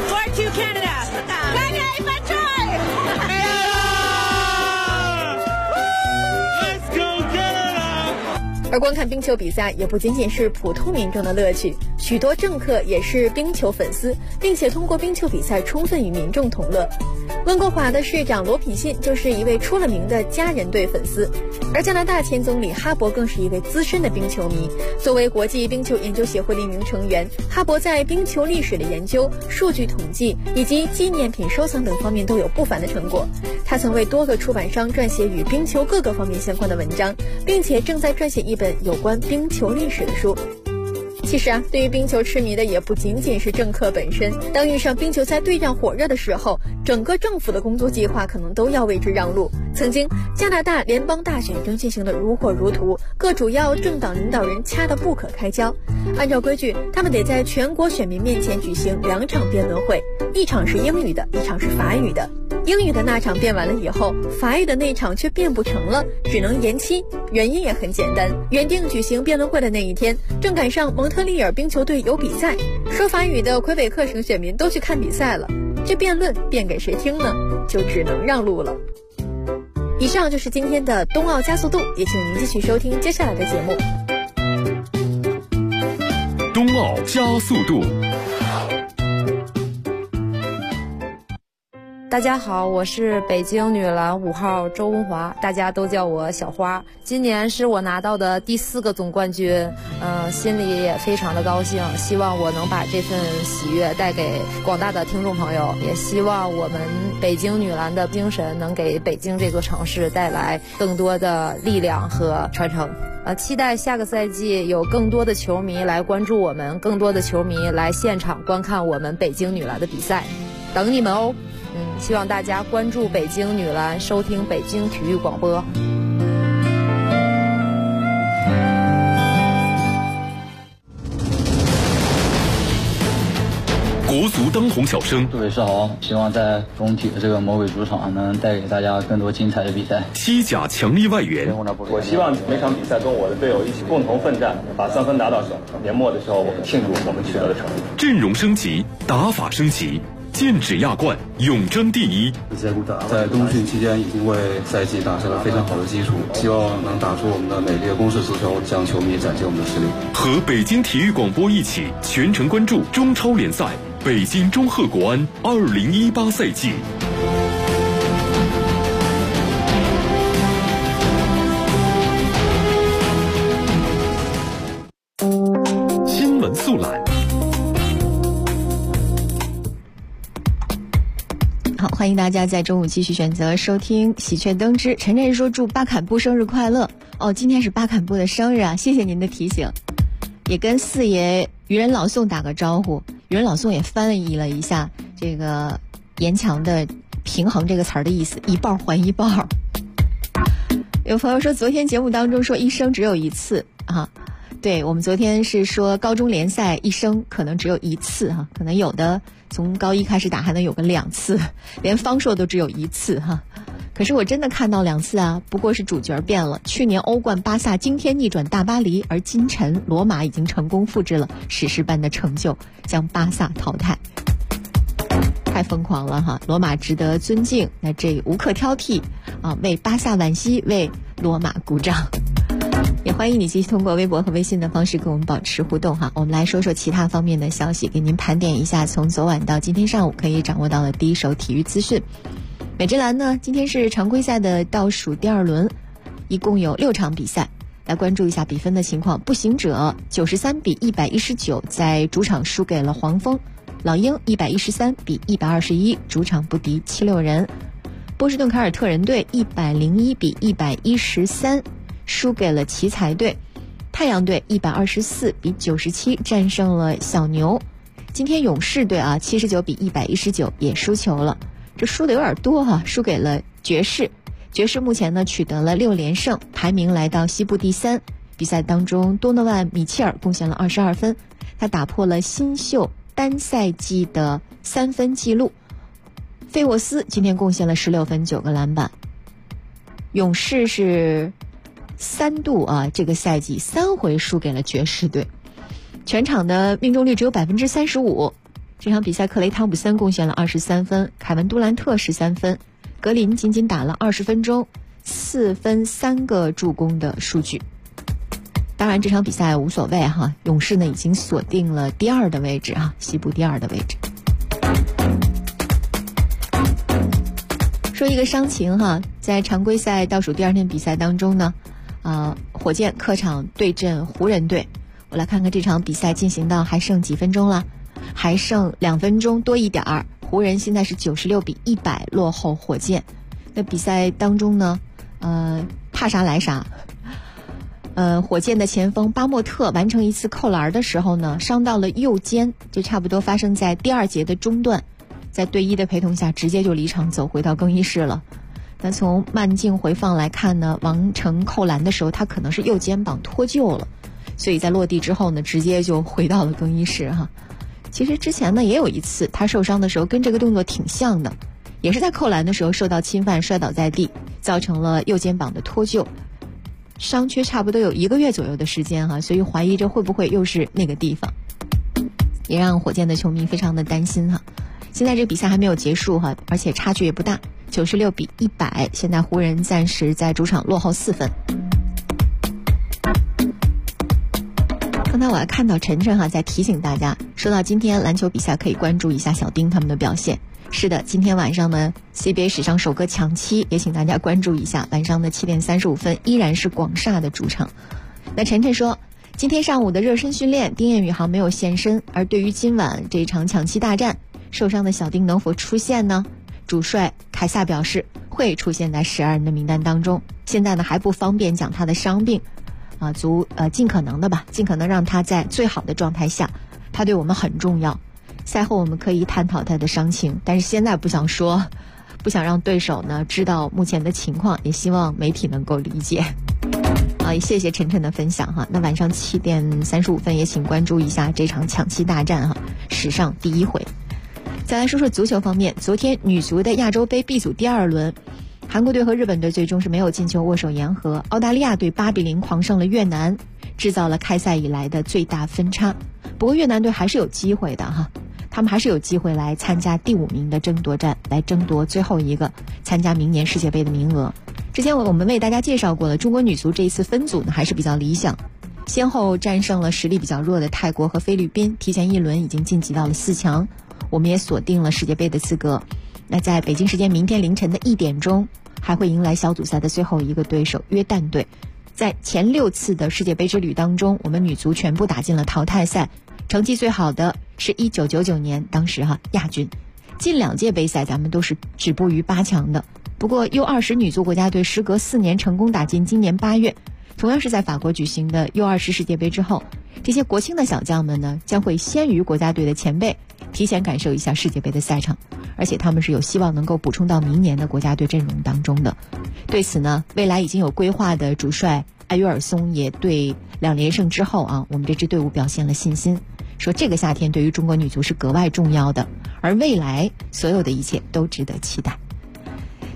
而观看冰球比赛也不仅仅是普通民众的乐趣，许多政客也是冰球粉丝，并且通过冰球比赛充分与民众同乐。温哥华的市长罗品信就是一位出了名的家人队粉丝，而加拿大前总理哈勃更是一位资深的冰球迷。作为国际冰球研究协会的一名成员，哈勃在冰球历史的研究、数据统计以及纪念品收藏等方面都有不凡的成果。他曾为多个出版商撰写与冰球各个方面相关的文章，并且正在撰写一本有关冰球历史的书。其实啊，对于冰球痴迷的也不仅仅是政客本身，当遇上冰球赛对战火热的时候，整个政府的工作计划可能都要为之让路。曾经加拿大联邦大选正进行得如火如荼，各主要政党领导人掐得不可开交。按照规矩，他们得在全国选民面前举行2场辩论会，一场是英语的，一场是法语的。英语的那场辩完了以后，法语的那场却辩不成了，只能延期。原因也很简单，原定举行辩论会的那一天，正赶上蒙特利尔冰球队有比赛，说法语的魁北克省选民都去看比赛了，这辩论辩给谁听呢？就只能让路了。以上就是今天的冬奥加速度，也请您继续收听接下来的节目。 冬奥加速度。 大家好，我是北京女篮5号周文华，大家都叫我小花。今年是我拿到的第4个总冠军，心里也非常的高兴，希望我能把这份喜悦带给广大的听众朋友，也希望我们北京女篮的精神能给北京这座城市带来更多的力量和传承。期待下个赛季有更多的球迷来关注我们，更多的球迷来现场观看我们北京女篮的比赛，等你们哦。希望大家关注北京女篮，收听北京体育广播。 国足当红小生， 各位是好，希望在中体的这个魔鬼主场能带给大家更多精彩的比赛。 西甲强力外援， 我希望每场比赛跟我的队友一起共同奋战，把3分打到手。年末的时候，我们庆祝我们取得的成绩。 阵容升级，打法升级。剑指亚冠，永争第一。 在冬训期间已经为赛季打下了非常好的基础，希望能打出我们的美丽的攻势足球，向球迷展现我们的实力。 和北京体育广播一起全程关注中超联赛北京中赫国安2018赛季。新闻速览。 好，欢迎大家在中午继续选择收听喜鹊登之。陈震说祝巴坎布生日快乐哦，今天是巴坎布的生日啊，谢谢您的提醒。也跟四爷渔人老宋打个招呼，渔人老宋也翻译了一下这个严强的平衡这个词儿的意思，一半还一半。有朋友说昨天节目当中说一生只有一次啊，对，我们昨天是说高中联赛一生可能只有一次哈，可能有的从高一开始打还能有个2次，连方硕都只有1次哈。 可是我真的看到2次啊，不过是主角变了。去年欧冠巴萨惊天逆转大巴黎，而今晨罗马已经成功复制了史诗般的成就，将巴萨淘汰。太疯狂了哈！罗马值得尊敬，那这无可挑剔啊！为巴萨惋惜，为罗马鼓掌。也欢迎你继续通过微博和微信的方式跟我们保持互动哈。我们来说说其他方面的消息，给您盘点一下从昨晚到今天上午可以掌握到的第一手体育资讯。美职篮呢，今天是常规赛的倒数第2轮，一共有6场比赛。来关注一下比分的情况，步行者93比119在主场输给了黄蜂，老鹰113比121主场不敌76人，波士顿凯尔特人队101比113输给了奇才队，太阳队124比97战胜了小牛。今天勇士队啊79比119也输球了，这输的有点多哈，输给了爵士。爵士目前呢取得了6连胜，排名来到西部第3。比赛当中，多诺万·米切尔贡献了22分，他打破了新秀单赛季的3分纪录。费沃斯今天贡献了16分9个篮板。勇士是3度啊，这个赛季3回输给了爵士队，全场的命中率只有 35%。 这场比赛克雷汤普森贡献了23分，凯文杜兰特13分，格林仅仅打了20分钟，4分3个助攻的数据。当然这场比赛无所谓哈，勇士呢已经锁定了第2的位置啊，西部第2的位置。说一个伤情哈，在常规赛倒数第2天比赛当中呢，火箭客场对阵湖人队。我来看看这场比赛进行到还剩几分钟了，还剩2分钟多一点儿。湖人现在是96比100落后火箭。那比赛当中呢，怕啥来啥。火箭的前锋巴莫特完成一次扣篮的时候呢，伤到了右肩，就差不多发生在第2节的中段，在队医的陪同下直接就离场走回到更衣室了。那从慢镜回放来看呢，完成扣篮的时候他可能是右肩膀脱臼了，所以在落地之后呢直接就回到了更衣室哈。其实之前呢也有一次他受伤的时候跟这个动作挺像的，也是在扣篮的时候受到侵犯摔倒在地，造成了右肩膀的脱臼，伤缺差不多有1个月左右的时间哈，所以怀疑这会不会又是那个地方，也让火箭的球迷非常的担心哈。现在这个比赛还没有结束哈，而且差距也不大，96比100，现在湖人暂时在主场落后4分。刚才我还看到晨晨哈在提醒大家，说到今天篮球比赛可以关注一下小丁他们的表现。是的，今天晚上呢 CBA 史上首个抢七，也请大家关注一下。晚上的7点35分依然是广厦的主场。那晨晨说，今天上午的热身训练丁彦雨航没有现身，而对于今晚这场抢七大战，受伤的小丁能否出现呢？主帅凯撒表示会出现在12人的名单当中，现在呢还不方便讲他的伤病啊，尽可能的吧，尽可能让他在最好的状态下，他对我们很重要。赛后我们可以探讨他的伤情，但是现在不想说，不想让对手呢知道目前的情况，也希望媒体能够理解。也谢谢晨晨的分享哈。那晚上7点35分也请关注一下这场抢七大战哈，史上第1回。再来说说足球方面，昨天女足的亚洲杯 B 组第2轮，韩国队和日本队最终是没有进球，握手言和。澳大利亚队8比0狂胜了越南，制造了开赛以来的最大分差。不过越南队还是有机会的哈，他们还是有机会来参加第5名的争夺战，来争夺最后一个参加明年世界杯的名额。之前我们为大家介绍过了，中国女足这一次分组呢还是比较理想，先后战胜了实力比较弱的泰国和菲律宾，提前1轮已经晋级到了4强，我们也锁定了世界杯的资格。那在北京时间明天凌晨的1点钟，还会迎来小组赛的最后一个对手约旦队。在前6次的世界杯之旅当中，我们女足全部打进了淘汰赛，成绩最好的是1999年，当时亚军。近2届杯赛咱们都是止步于8强的。不过 U20 女足国家队时隔4年成功打进今年8月，同样是在法国举行的 U20 世界杯之后，这些国青的小将们呢将会先于国家队的前辈提前感受一下世界杯的赛场，而且他们是有希望能够补充到明年的国家队阵容当中的。对此呢，未来已经有规划的主帅艾约尔松也对2连胜之后我们这支队伍表现了信心，说这个夏天对于中国女足是格外重要的，而未来所有的一切都值得期待。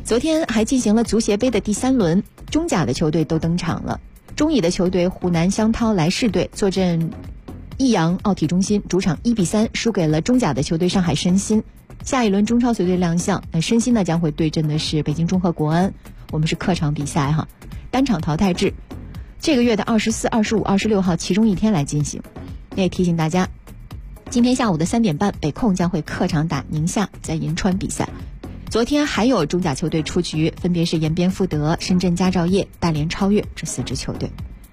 昨天还进行了足协杯的第3轮，中甲的球队都登场了。中乙的球队湖南湘涛来世队坐镇益阳奥体中心，主场1-3输给了中甲的球队上海申鑫。下一轮中超随队亮相，申鑫呢将会对阵的是北京中赫国安。我们是客场比赛哈，单场淘汰制，这个月的24、25、26号其中一天来进行。也提醒大家，今天下午的3点半，北控将会客场打宁夏，在银川比赛。昨天还有中甲球队出局，分别是延边富德、深圳佳兆业、大连超越这4支球队。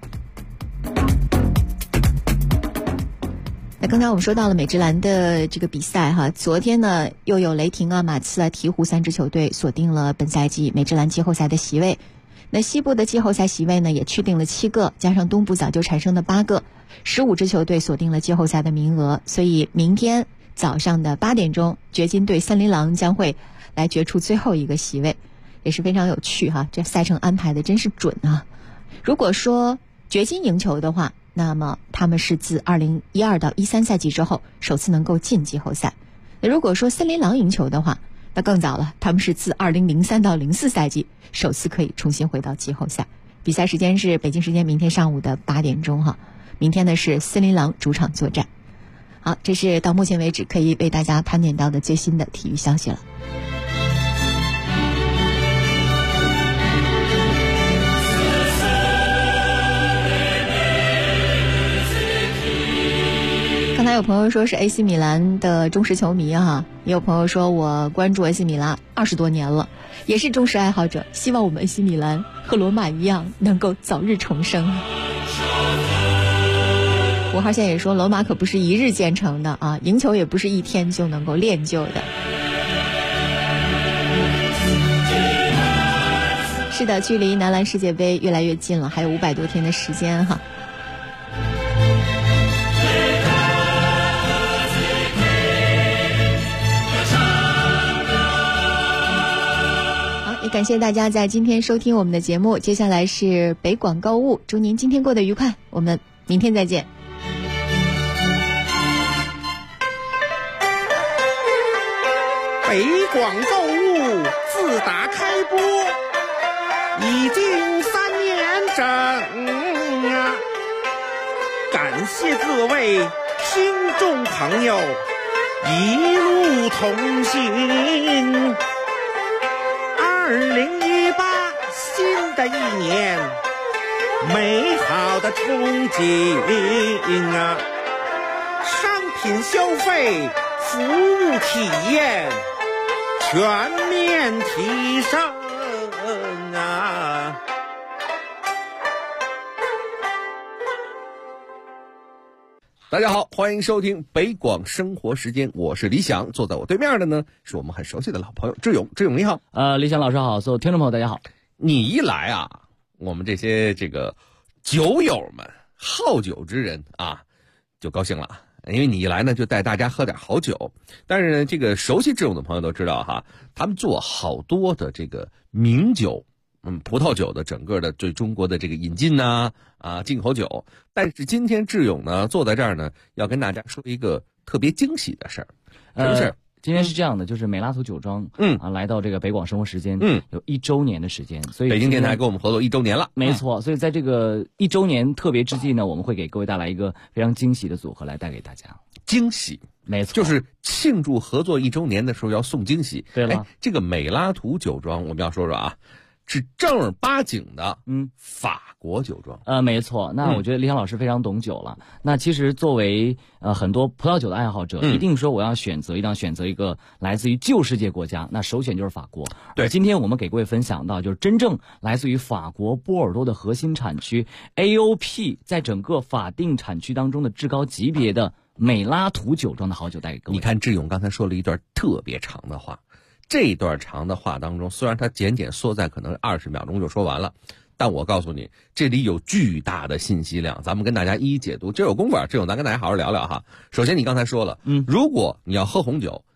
那刚才我们说到了美职篮的这个比赛哈，昨天呢又有雷霆啊、马刺啊、鹈鹕3支球队锁定了本赛季美职篮季后赛的席位。那西部的季后赛席位呢也确定了7个，加上东部早就产生的8个，15支球队锁定了季后赛的名额。所以明天早上的8点钟，掘金对森林狼将会来决出最后一个席位，也是非常有趣哈，这赛程安排的真是准啊。如果说掘金赢球的话，那么他们是自2012到13赛季之后首次能够进季后赛。那如果说森林狼赢球的话，那更早了，他们是自2003到04赛季首次可以重新回到季后赛。比赛时间是北京时间明天上午的8点钟哈。明天呢是森林狼主场作战。好，这是到目前为止可以为大家盘点到的最新的体育消息了。刚才有朋友说是 AC 米兰的忠实球迷哈，也有朋友说我关注 AC 米兰20多年了，也是忠实爱好者，希望我们 AC 米兰和罗马一样能够早日重生。5号线也说罗马可不是一日建成的啊，赢球也不是一天就能够练就的。是的，距离男篮世界杯越来越近了，还有500多天的时间哈。也感谢大家在今天收听我们的节目，接下来是北广购物，祝您今天过得愉快，我们明天再见。 北广购物自打开播已经3年整啊，感谢各位听众朋友一路同行。2018新的一年，美好的憧憬啊！商品消费、服务体验全面提升啊！ 大家好，欢迎收听北广生活时间，我是李想，坐在我对面的呢是我们很熟悉的老朋友志勇。志勇你好。 李想老师好，所有听众朋友大家好。 你一来啊，我们这些酒友们、好酒之人啊，就高兴了，因为你一来呢，就带大家喝点好酒。但是呢，熟悉志勇的朋友都知道哈，他们做好多的名酒。葡萄酒的整个的对中国的引进进口酒，但是今天志勇呢坐在这儿呢，要跟大家说一个特别惊喜的事儿。什么事儿？ 今天是这样的，就是美拉图酒庄来到北广生活时间有1周年的时间，所以北京电台跟我们合作1周年了。 没错，所以在这个1周年特别之际呢，我们会给各位带来一个非常惊喜的组合来带给大家。 惊喜， 没错， 就是庆祝合作1周年的时候要送惊喜。 对了， 这个美拉图酒庄我们要说说啊。是正儿八经的法国酒庄。 没错。那我觉得李想老师非常懂酒了。那其实作为很多葡萄酒的爱好者，一定说我要选择一个来自于旧世界国家，那首选就是法国。 对， 今天我们给各位分享到就是真正来自于法国波尔多的核心产区 AOP 在整个法定产区当中的至高级别的美拉图酒庄的好酒带给各位。 你看志勇刚才说了一段特别长的话。这段长的话当中，虽然它简缩在可能20秒钟就说完了，但我告诉你，这里有巨大的信息量，咱们跟大家一一解读。这有功夫，这种咱跟大家好好聊聊哈。首先，你刚才说了，如果你要喝红酒，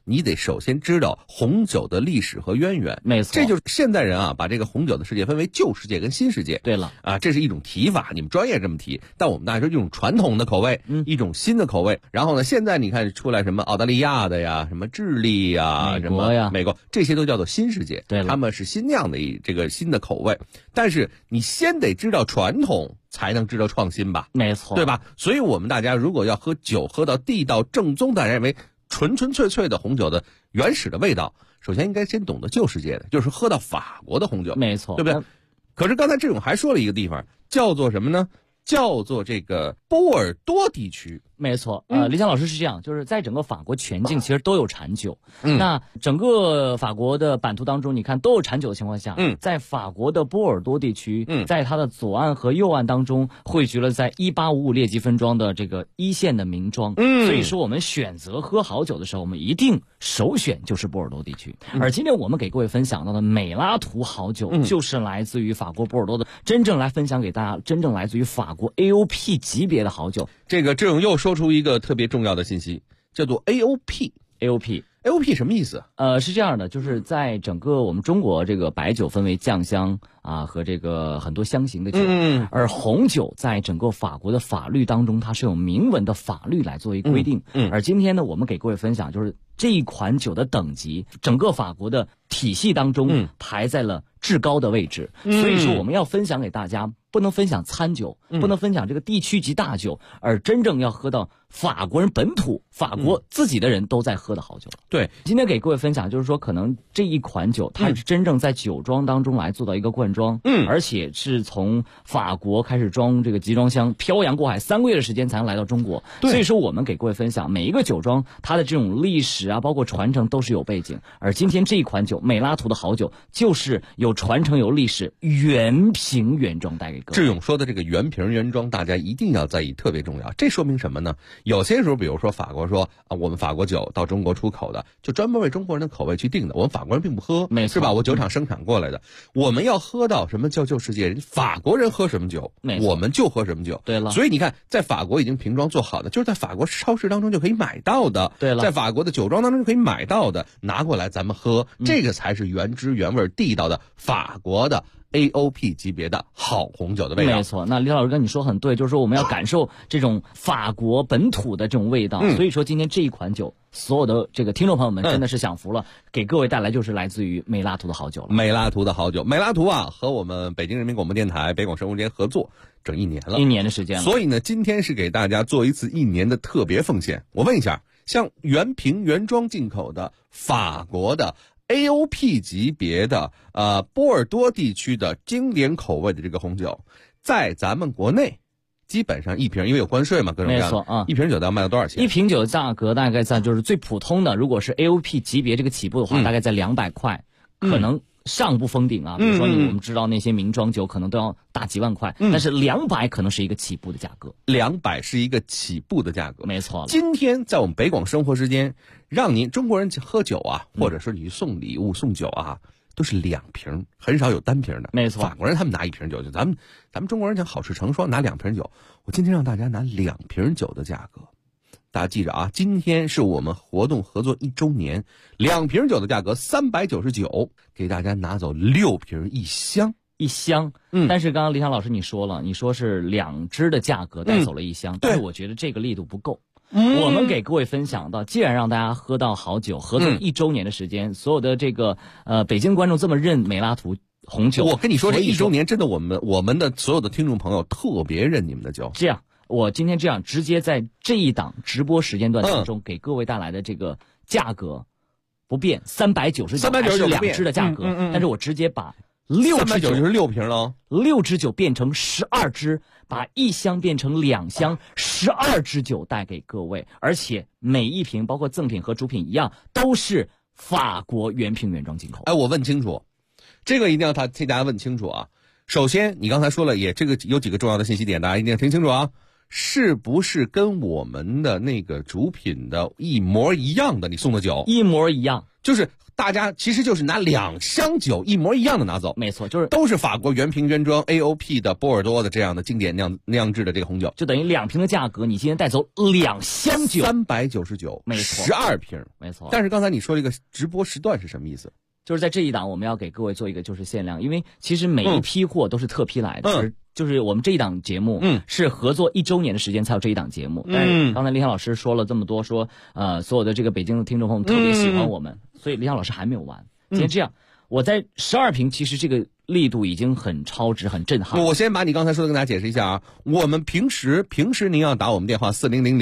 你得首先知道红酒的历史和渊源。 没错， 这就是现代人啊，把这个红酒的世界分为旧世界跟新世界。 对了啊，这是一种提法，你们专业这么提，但我们大家说一种传统的口味，一种新的口味。然后呢，现在你看出来什么澳大利亚的呀，什么智利呀， 美国呀， 什么美国，这些都叫做新世界。 对了， 他们是新酿的这个新的口味。但是你先得知道传统，才能知道创新吧？ 没错， 对吧？所以我们大家如果要喝酒，喝到地道正宗，大家认为纯纯粹粹的红酒的原始的味道，首先应该先懂得旧世界的，就是喝到法国的红酒， 没错， 对不对？可是刚才志勇还说了一个地方，叫做什么呢？叫做这个波尔多地区。 没错，李想老师是这样，就是在整个法国全境其实都有产酒。那整个法国的版图当中，你看都有产酒的情况下，在法国的波尔多地区，在它的左岸和右岸当中汇聚了在1855列级分庄的这个一线的名庄。所以说我们选择喝好酒的时候，我们一定首选就是波尔多地区。而今天我们给各位分享到的美拉图好酒，就是来自于法国波尔多的，真正来分享给大家，真正来自于法国 AOP 级别的好酒。 这个志勇又说出一个特别重要的信息，叫做 AOP。AOP 什么意思？ 是这样的，就是在整个我们中国这个白酒分为酱香啊和这个很多香型的酒，而红酒在整个法国的法律当中，它是有明文的法律来作为规定。而今天呢，我们给各位分享就是这一款酒的等级，整个法国的体系当中排在了至高的位置。所以说我们要分享给大家，不能分享餐酒，不能分享这个地区级大酒，而真正要喝到法国人本土、法国自己的人都在喝的好酒。 对， 今天给各位分享就是说，可能这一款酒它是真正在酒庄当中来做到一个灌装，而且是从法国开始装这个集装箱，漂洋过海3个月的时间才能来到中国。所以说我们给各位分享每一个酒庄它的这种历史啊，包括传承都是有背景。而今天这一款酒美拉图的好酒，就是有传承有历史，原瓶原装带给各位。 志勇说的这个原瓶原装，大家一定要在意，特别重要。这说明什么呢？有些时候，比如说法国说啊，我们法国酒到中国出口的，就专门为中国人的口味去定的，我们法国人并不喝， 没错， 是吧？我酒厂生产过来的，我们要喝到什么叫旧世界？法国人喝什么酒，我们就喝什么酒。 对了， 所以你看，在法国已经瓶装做好的，就是在法国超市当中就可以买到的。 对了， 在法国的酒庄当中就可以买到的，拿过来咱们喝，这个才是原汁原味地道的法国的AOP 级别的好红酒的味道。 没错，那李老师跟你说很对，就是说我们要感受这种法国本土的这种味道。所以说今天这一款酒，所有的这个听众朋友们真的是享福了，给各位带来就是来自于美拉图的好酒了。 美拉图的好酒，美拉图啊，和我们北京人民广播电台北广生活间合作整1年了，1 年的时间了。 所以呢，今天是给大家做一次1年的特别奉献。我问一下，像原瓶原装进口的法国的AOP 级别的波尔多地区的经典口味的这个红酒，在咱们国内基本上一瓶，因为有关税嘛，各种各样的， 没错啊， 一瓶酒要卖到多少钱？ 一瓶酒的价格大概在就是最普通的，如果是 AOP 级别这个起步的话，大概在200块，可能上不封顶啊。比如说我们知道那些名庄酒可能都要大几万块，但是200可能是一个起步的价格 ，200是一个起步的价格， 没错。 今天在我们北广生活之间，让您中国人喝酒啊，或者说你送礼物送酒啊，都是2瓶，很少有单瓶的。 没错， 法国人他们拿1瓶酒，就咱们中国人讲好事成双，拿2瓶酒。我今天让大家拿2瓶酒的价格，大家记着啊，今天是我们活动合作1周年，2瓶酒的价格399，给大家拿走6瓶1箱。 但是刚刚李想老师你说了，你说是2支的价格带走了1箱，但是我觉得这个力度不够。我们给各位分享到，既然让大家喝到好酒，合作1周年的时间，所有的这个北京观众这么认美拉图红酒， 我跟你说，这1周年真的我们的所有的听众朋友特别认你们的酒。 这样，我今天这样直接在这一档直播时间段当中，给各位带来的这个价格不变，399还是2支的价格，但是我直接把6支酒就是6瓶了 ，6支酒变成12支，把1箱变成2箱，12支酒带给各位，而且每一瓶包括赠品和主品一样，都是法国原瓶原装进口。 哎，我问清楚，这个一定要替大家问清楚啊。首先，你刚才说了，这个有几个重要的信息点，大家一定要听清楚啊。是不是跟我们的那个主品的一模一样的？你送的酒一模一样， 就是大家其实就是拿2箱酒一模一样的拿走。 没错，就是都是法国原瓶原装 AOP 的波尔多的这样的经典酿制的这个红酒， 就等于2瓶的价格，你今天带走2箱酒 ，399， 没错 ，12瓶， 没错。 但是刚才你说这个直播时段是什么意思？ 就是在这一档我们要给各位做一个就是限量，因为其实每一批货都是特批来的，就是我们这一档节目是合作1周年的时间才有这一档节目。但是刚才李想老师说了这么多，说所有的这个北京的听众朋友们特别喜欢我们，所以李想老师还没有完。今天这样，我在12瓶，其实这个力度已经很超值，很震撼。 我先把你刚才说的跟大家解释一下啊。我们平时您要打我们电话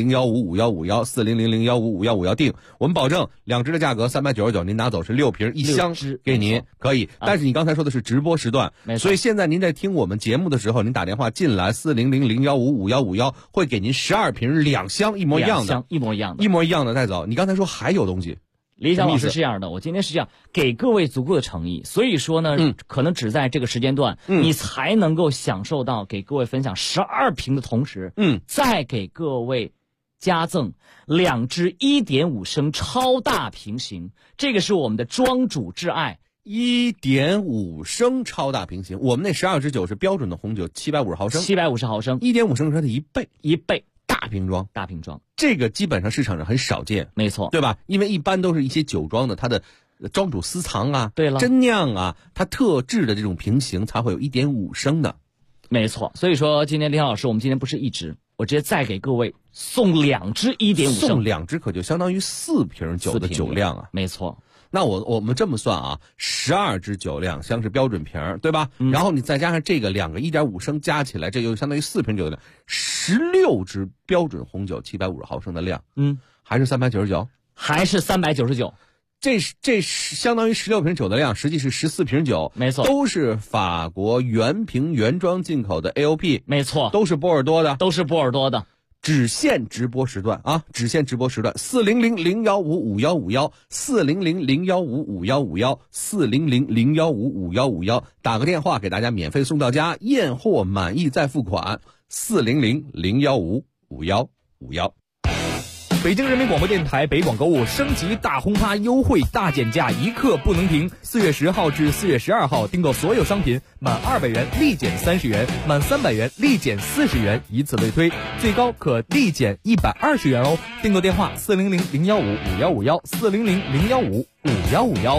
400-015-5151，400-015-5151订，我们保证2支的价格399，您拿走是6瓶1箱给您，可以。但是你刚才说的是直播时段，所以现在您在听我们节目的时候，您打电话进来400-015-5151，会给您12瓶2箱一模一样的， 一模一样的带走。你刚才说还有东西。 李想老师是这样的，我今天是这样给各位足够的诚意，所以说呢，可能只在这个时间段，你才能够享受到给各位分享12瓶的同时，再给各位加赠2支1.5升超大瓶型，这个是我们的庄主挚爱 1.5升超大瓶型。我们那12支酒是标准的红酒，750毫升 ，750毫升 ，1.5升是它的1倍。大瓶装，这个基本上市场上很少见， 没错， 对吧？因为一般都是一些酒庄的，它的庄主私藏啊， 对了， 真酿啊，它特制的这种瓶型才会有1.5升的， 没错。所以说，今天李老师，我们今天不是1支，我直接再给各位送2支1.5升， 送2支可就相当于4瓶酒的酒量啊， 没错。 那我们这么算啊，12支酒量像是标准瓶，对吧？然后你再加上这个2个1.5升加起来，这就相当于4瓶酒的量，16支标准红酒750毫升的量，还是399， 还是399。 这相当于16瓶酒的量，实际是14瓶酒， 没错， 都是法国原瓶原装进口的 AOP， 没错， 都是波尔多的，只限直播时段啊！只限直播时段，400-015-5151，400-015-5151，400-015-5151，打个电话给大家免费送到家，验货满意再付款，400-015-5151。 北京人民广播电台北广购物升级大轰趴优惠大减价，一刻不能停。4月10号至4月12号，订购所有商品满200元立减30元，满300元立减40元，以此类推，最高可立减120元哦。订购电话400-015-5151，400-015-5151。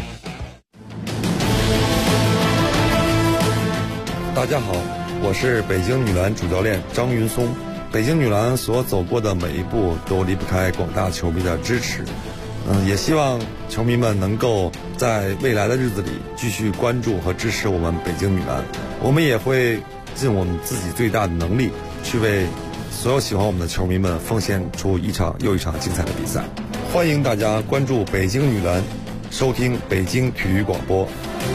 大家好，我是北京女篮主教练张云松。北京女篮所走过的每一步都离不开广大球迷的支持，也希望球迷们能够在未来的日子里继续关注和支持我们北京女篮。我们也会尽我们自己最大的能力，去为所有喜欢我们的球迷们奉献出一场又一场精彩的比赛。欢迎大家关注北京女篮，收听北京体育广播。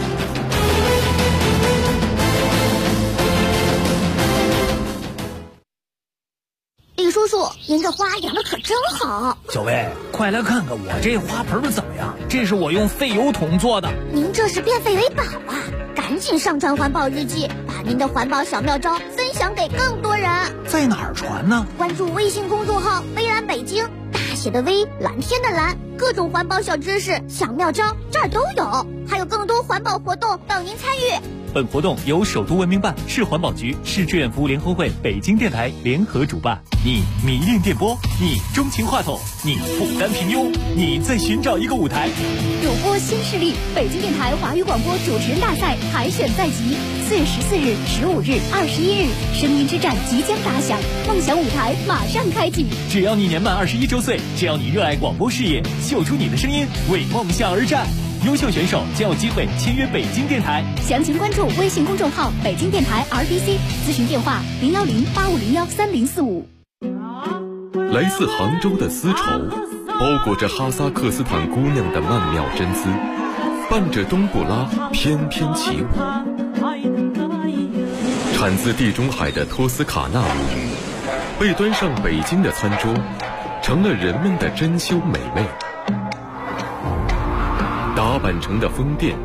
叔叔，您这花养的可真好。 小薇，快来看看我这花盆怎么样？这是我用废油桶做的。 您这是变废为宝啊！赶紧上传环保日记，把您的环保小妙招分享给更多人。 在哪儿传呢？ 关注微信公众号微蓝北京，大写的微，蓝天的蓝，各种环保小知识、小妙招这儿都有，还有更多环保活动等您参与。 本活动由首都文明办、市环保局、市志愿服务联合会、北京电台联合主办。你迷恋电波，你钟情话筒，你不甘平庸，你在寻找一个舞台。 主播新势力，北京电台华语广播主持人大赛海选在即，4月14日、15日、21日，声音之战即将打响，梦想舞台马上开启。 只要你年满21周岁，只要你热爱广播事业，秀出你的声音，为梦想而战。优秀选手将有机会签约北京电台。 详情关注微信公众号北京电台 RDC， 咨询电话010-8501-3045。 来自杭州的丝绸，包裹着哈萨克斯坦姑娘的曼妙真姿，伴着冬不拉翩翩起舞。产自地中海的托斯卡纳舞女，被端上北京的餐桌，成了人们的珍馐美味。打扮成的宫殿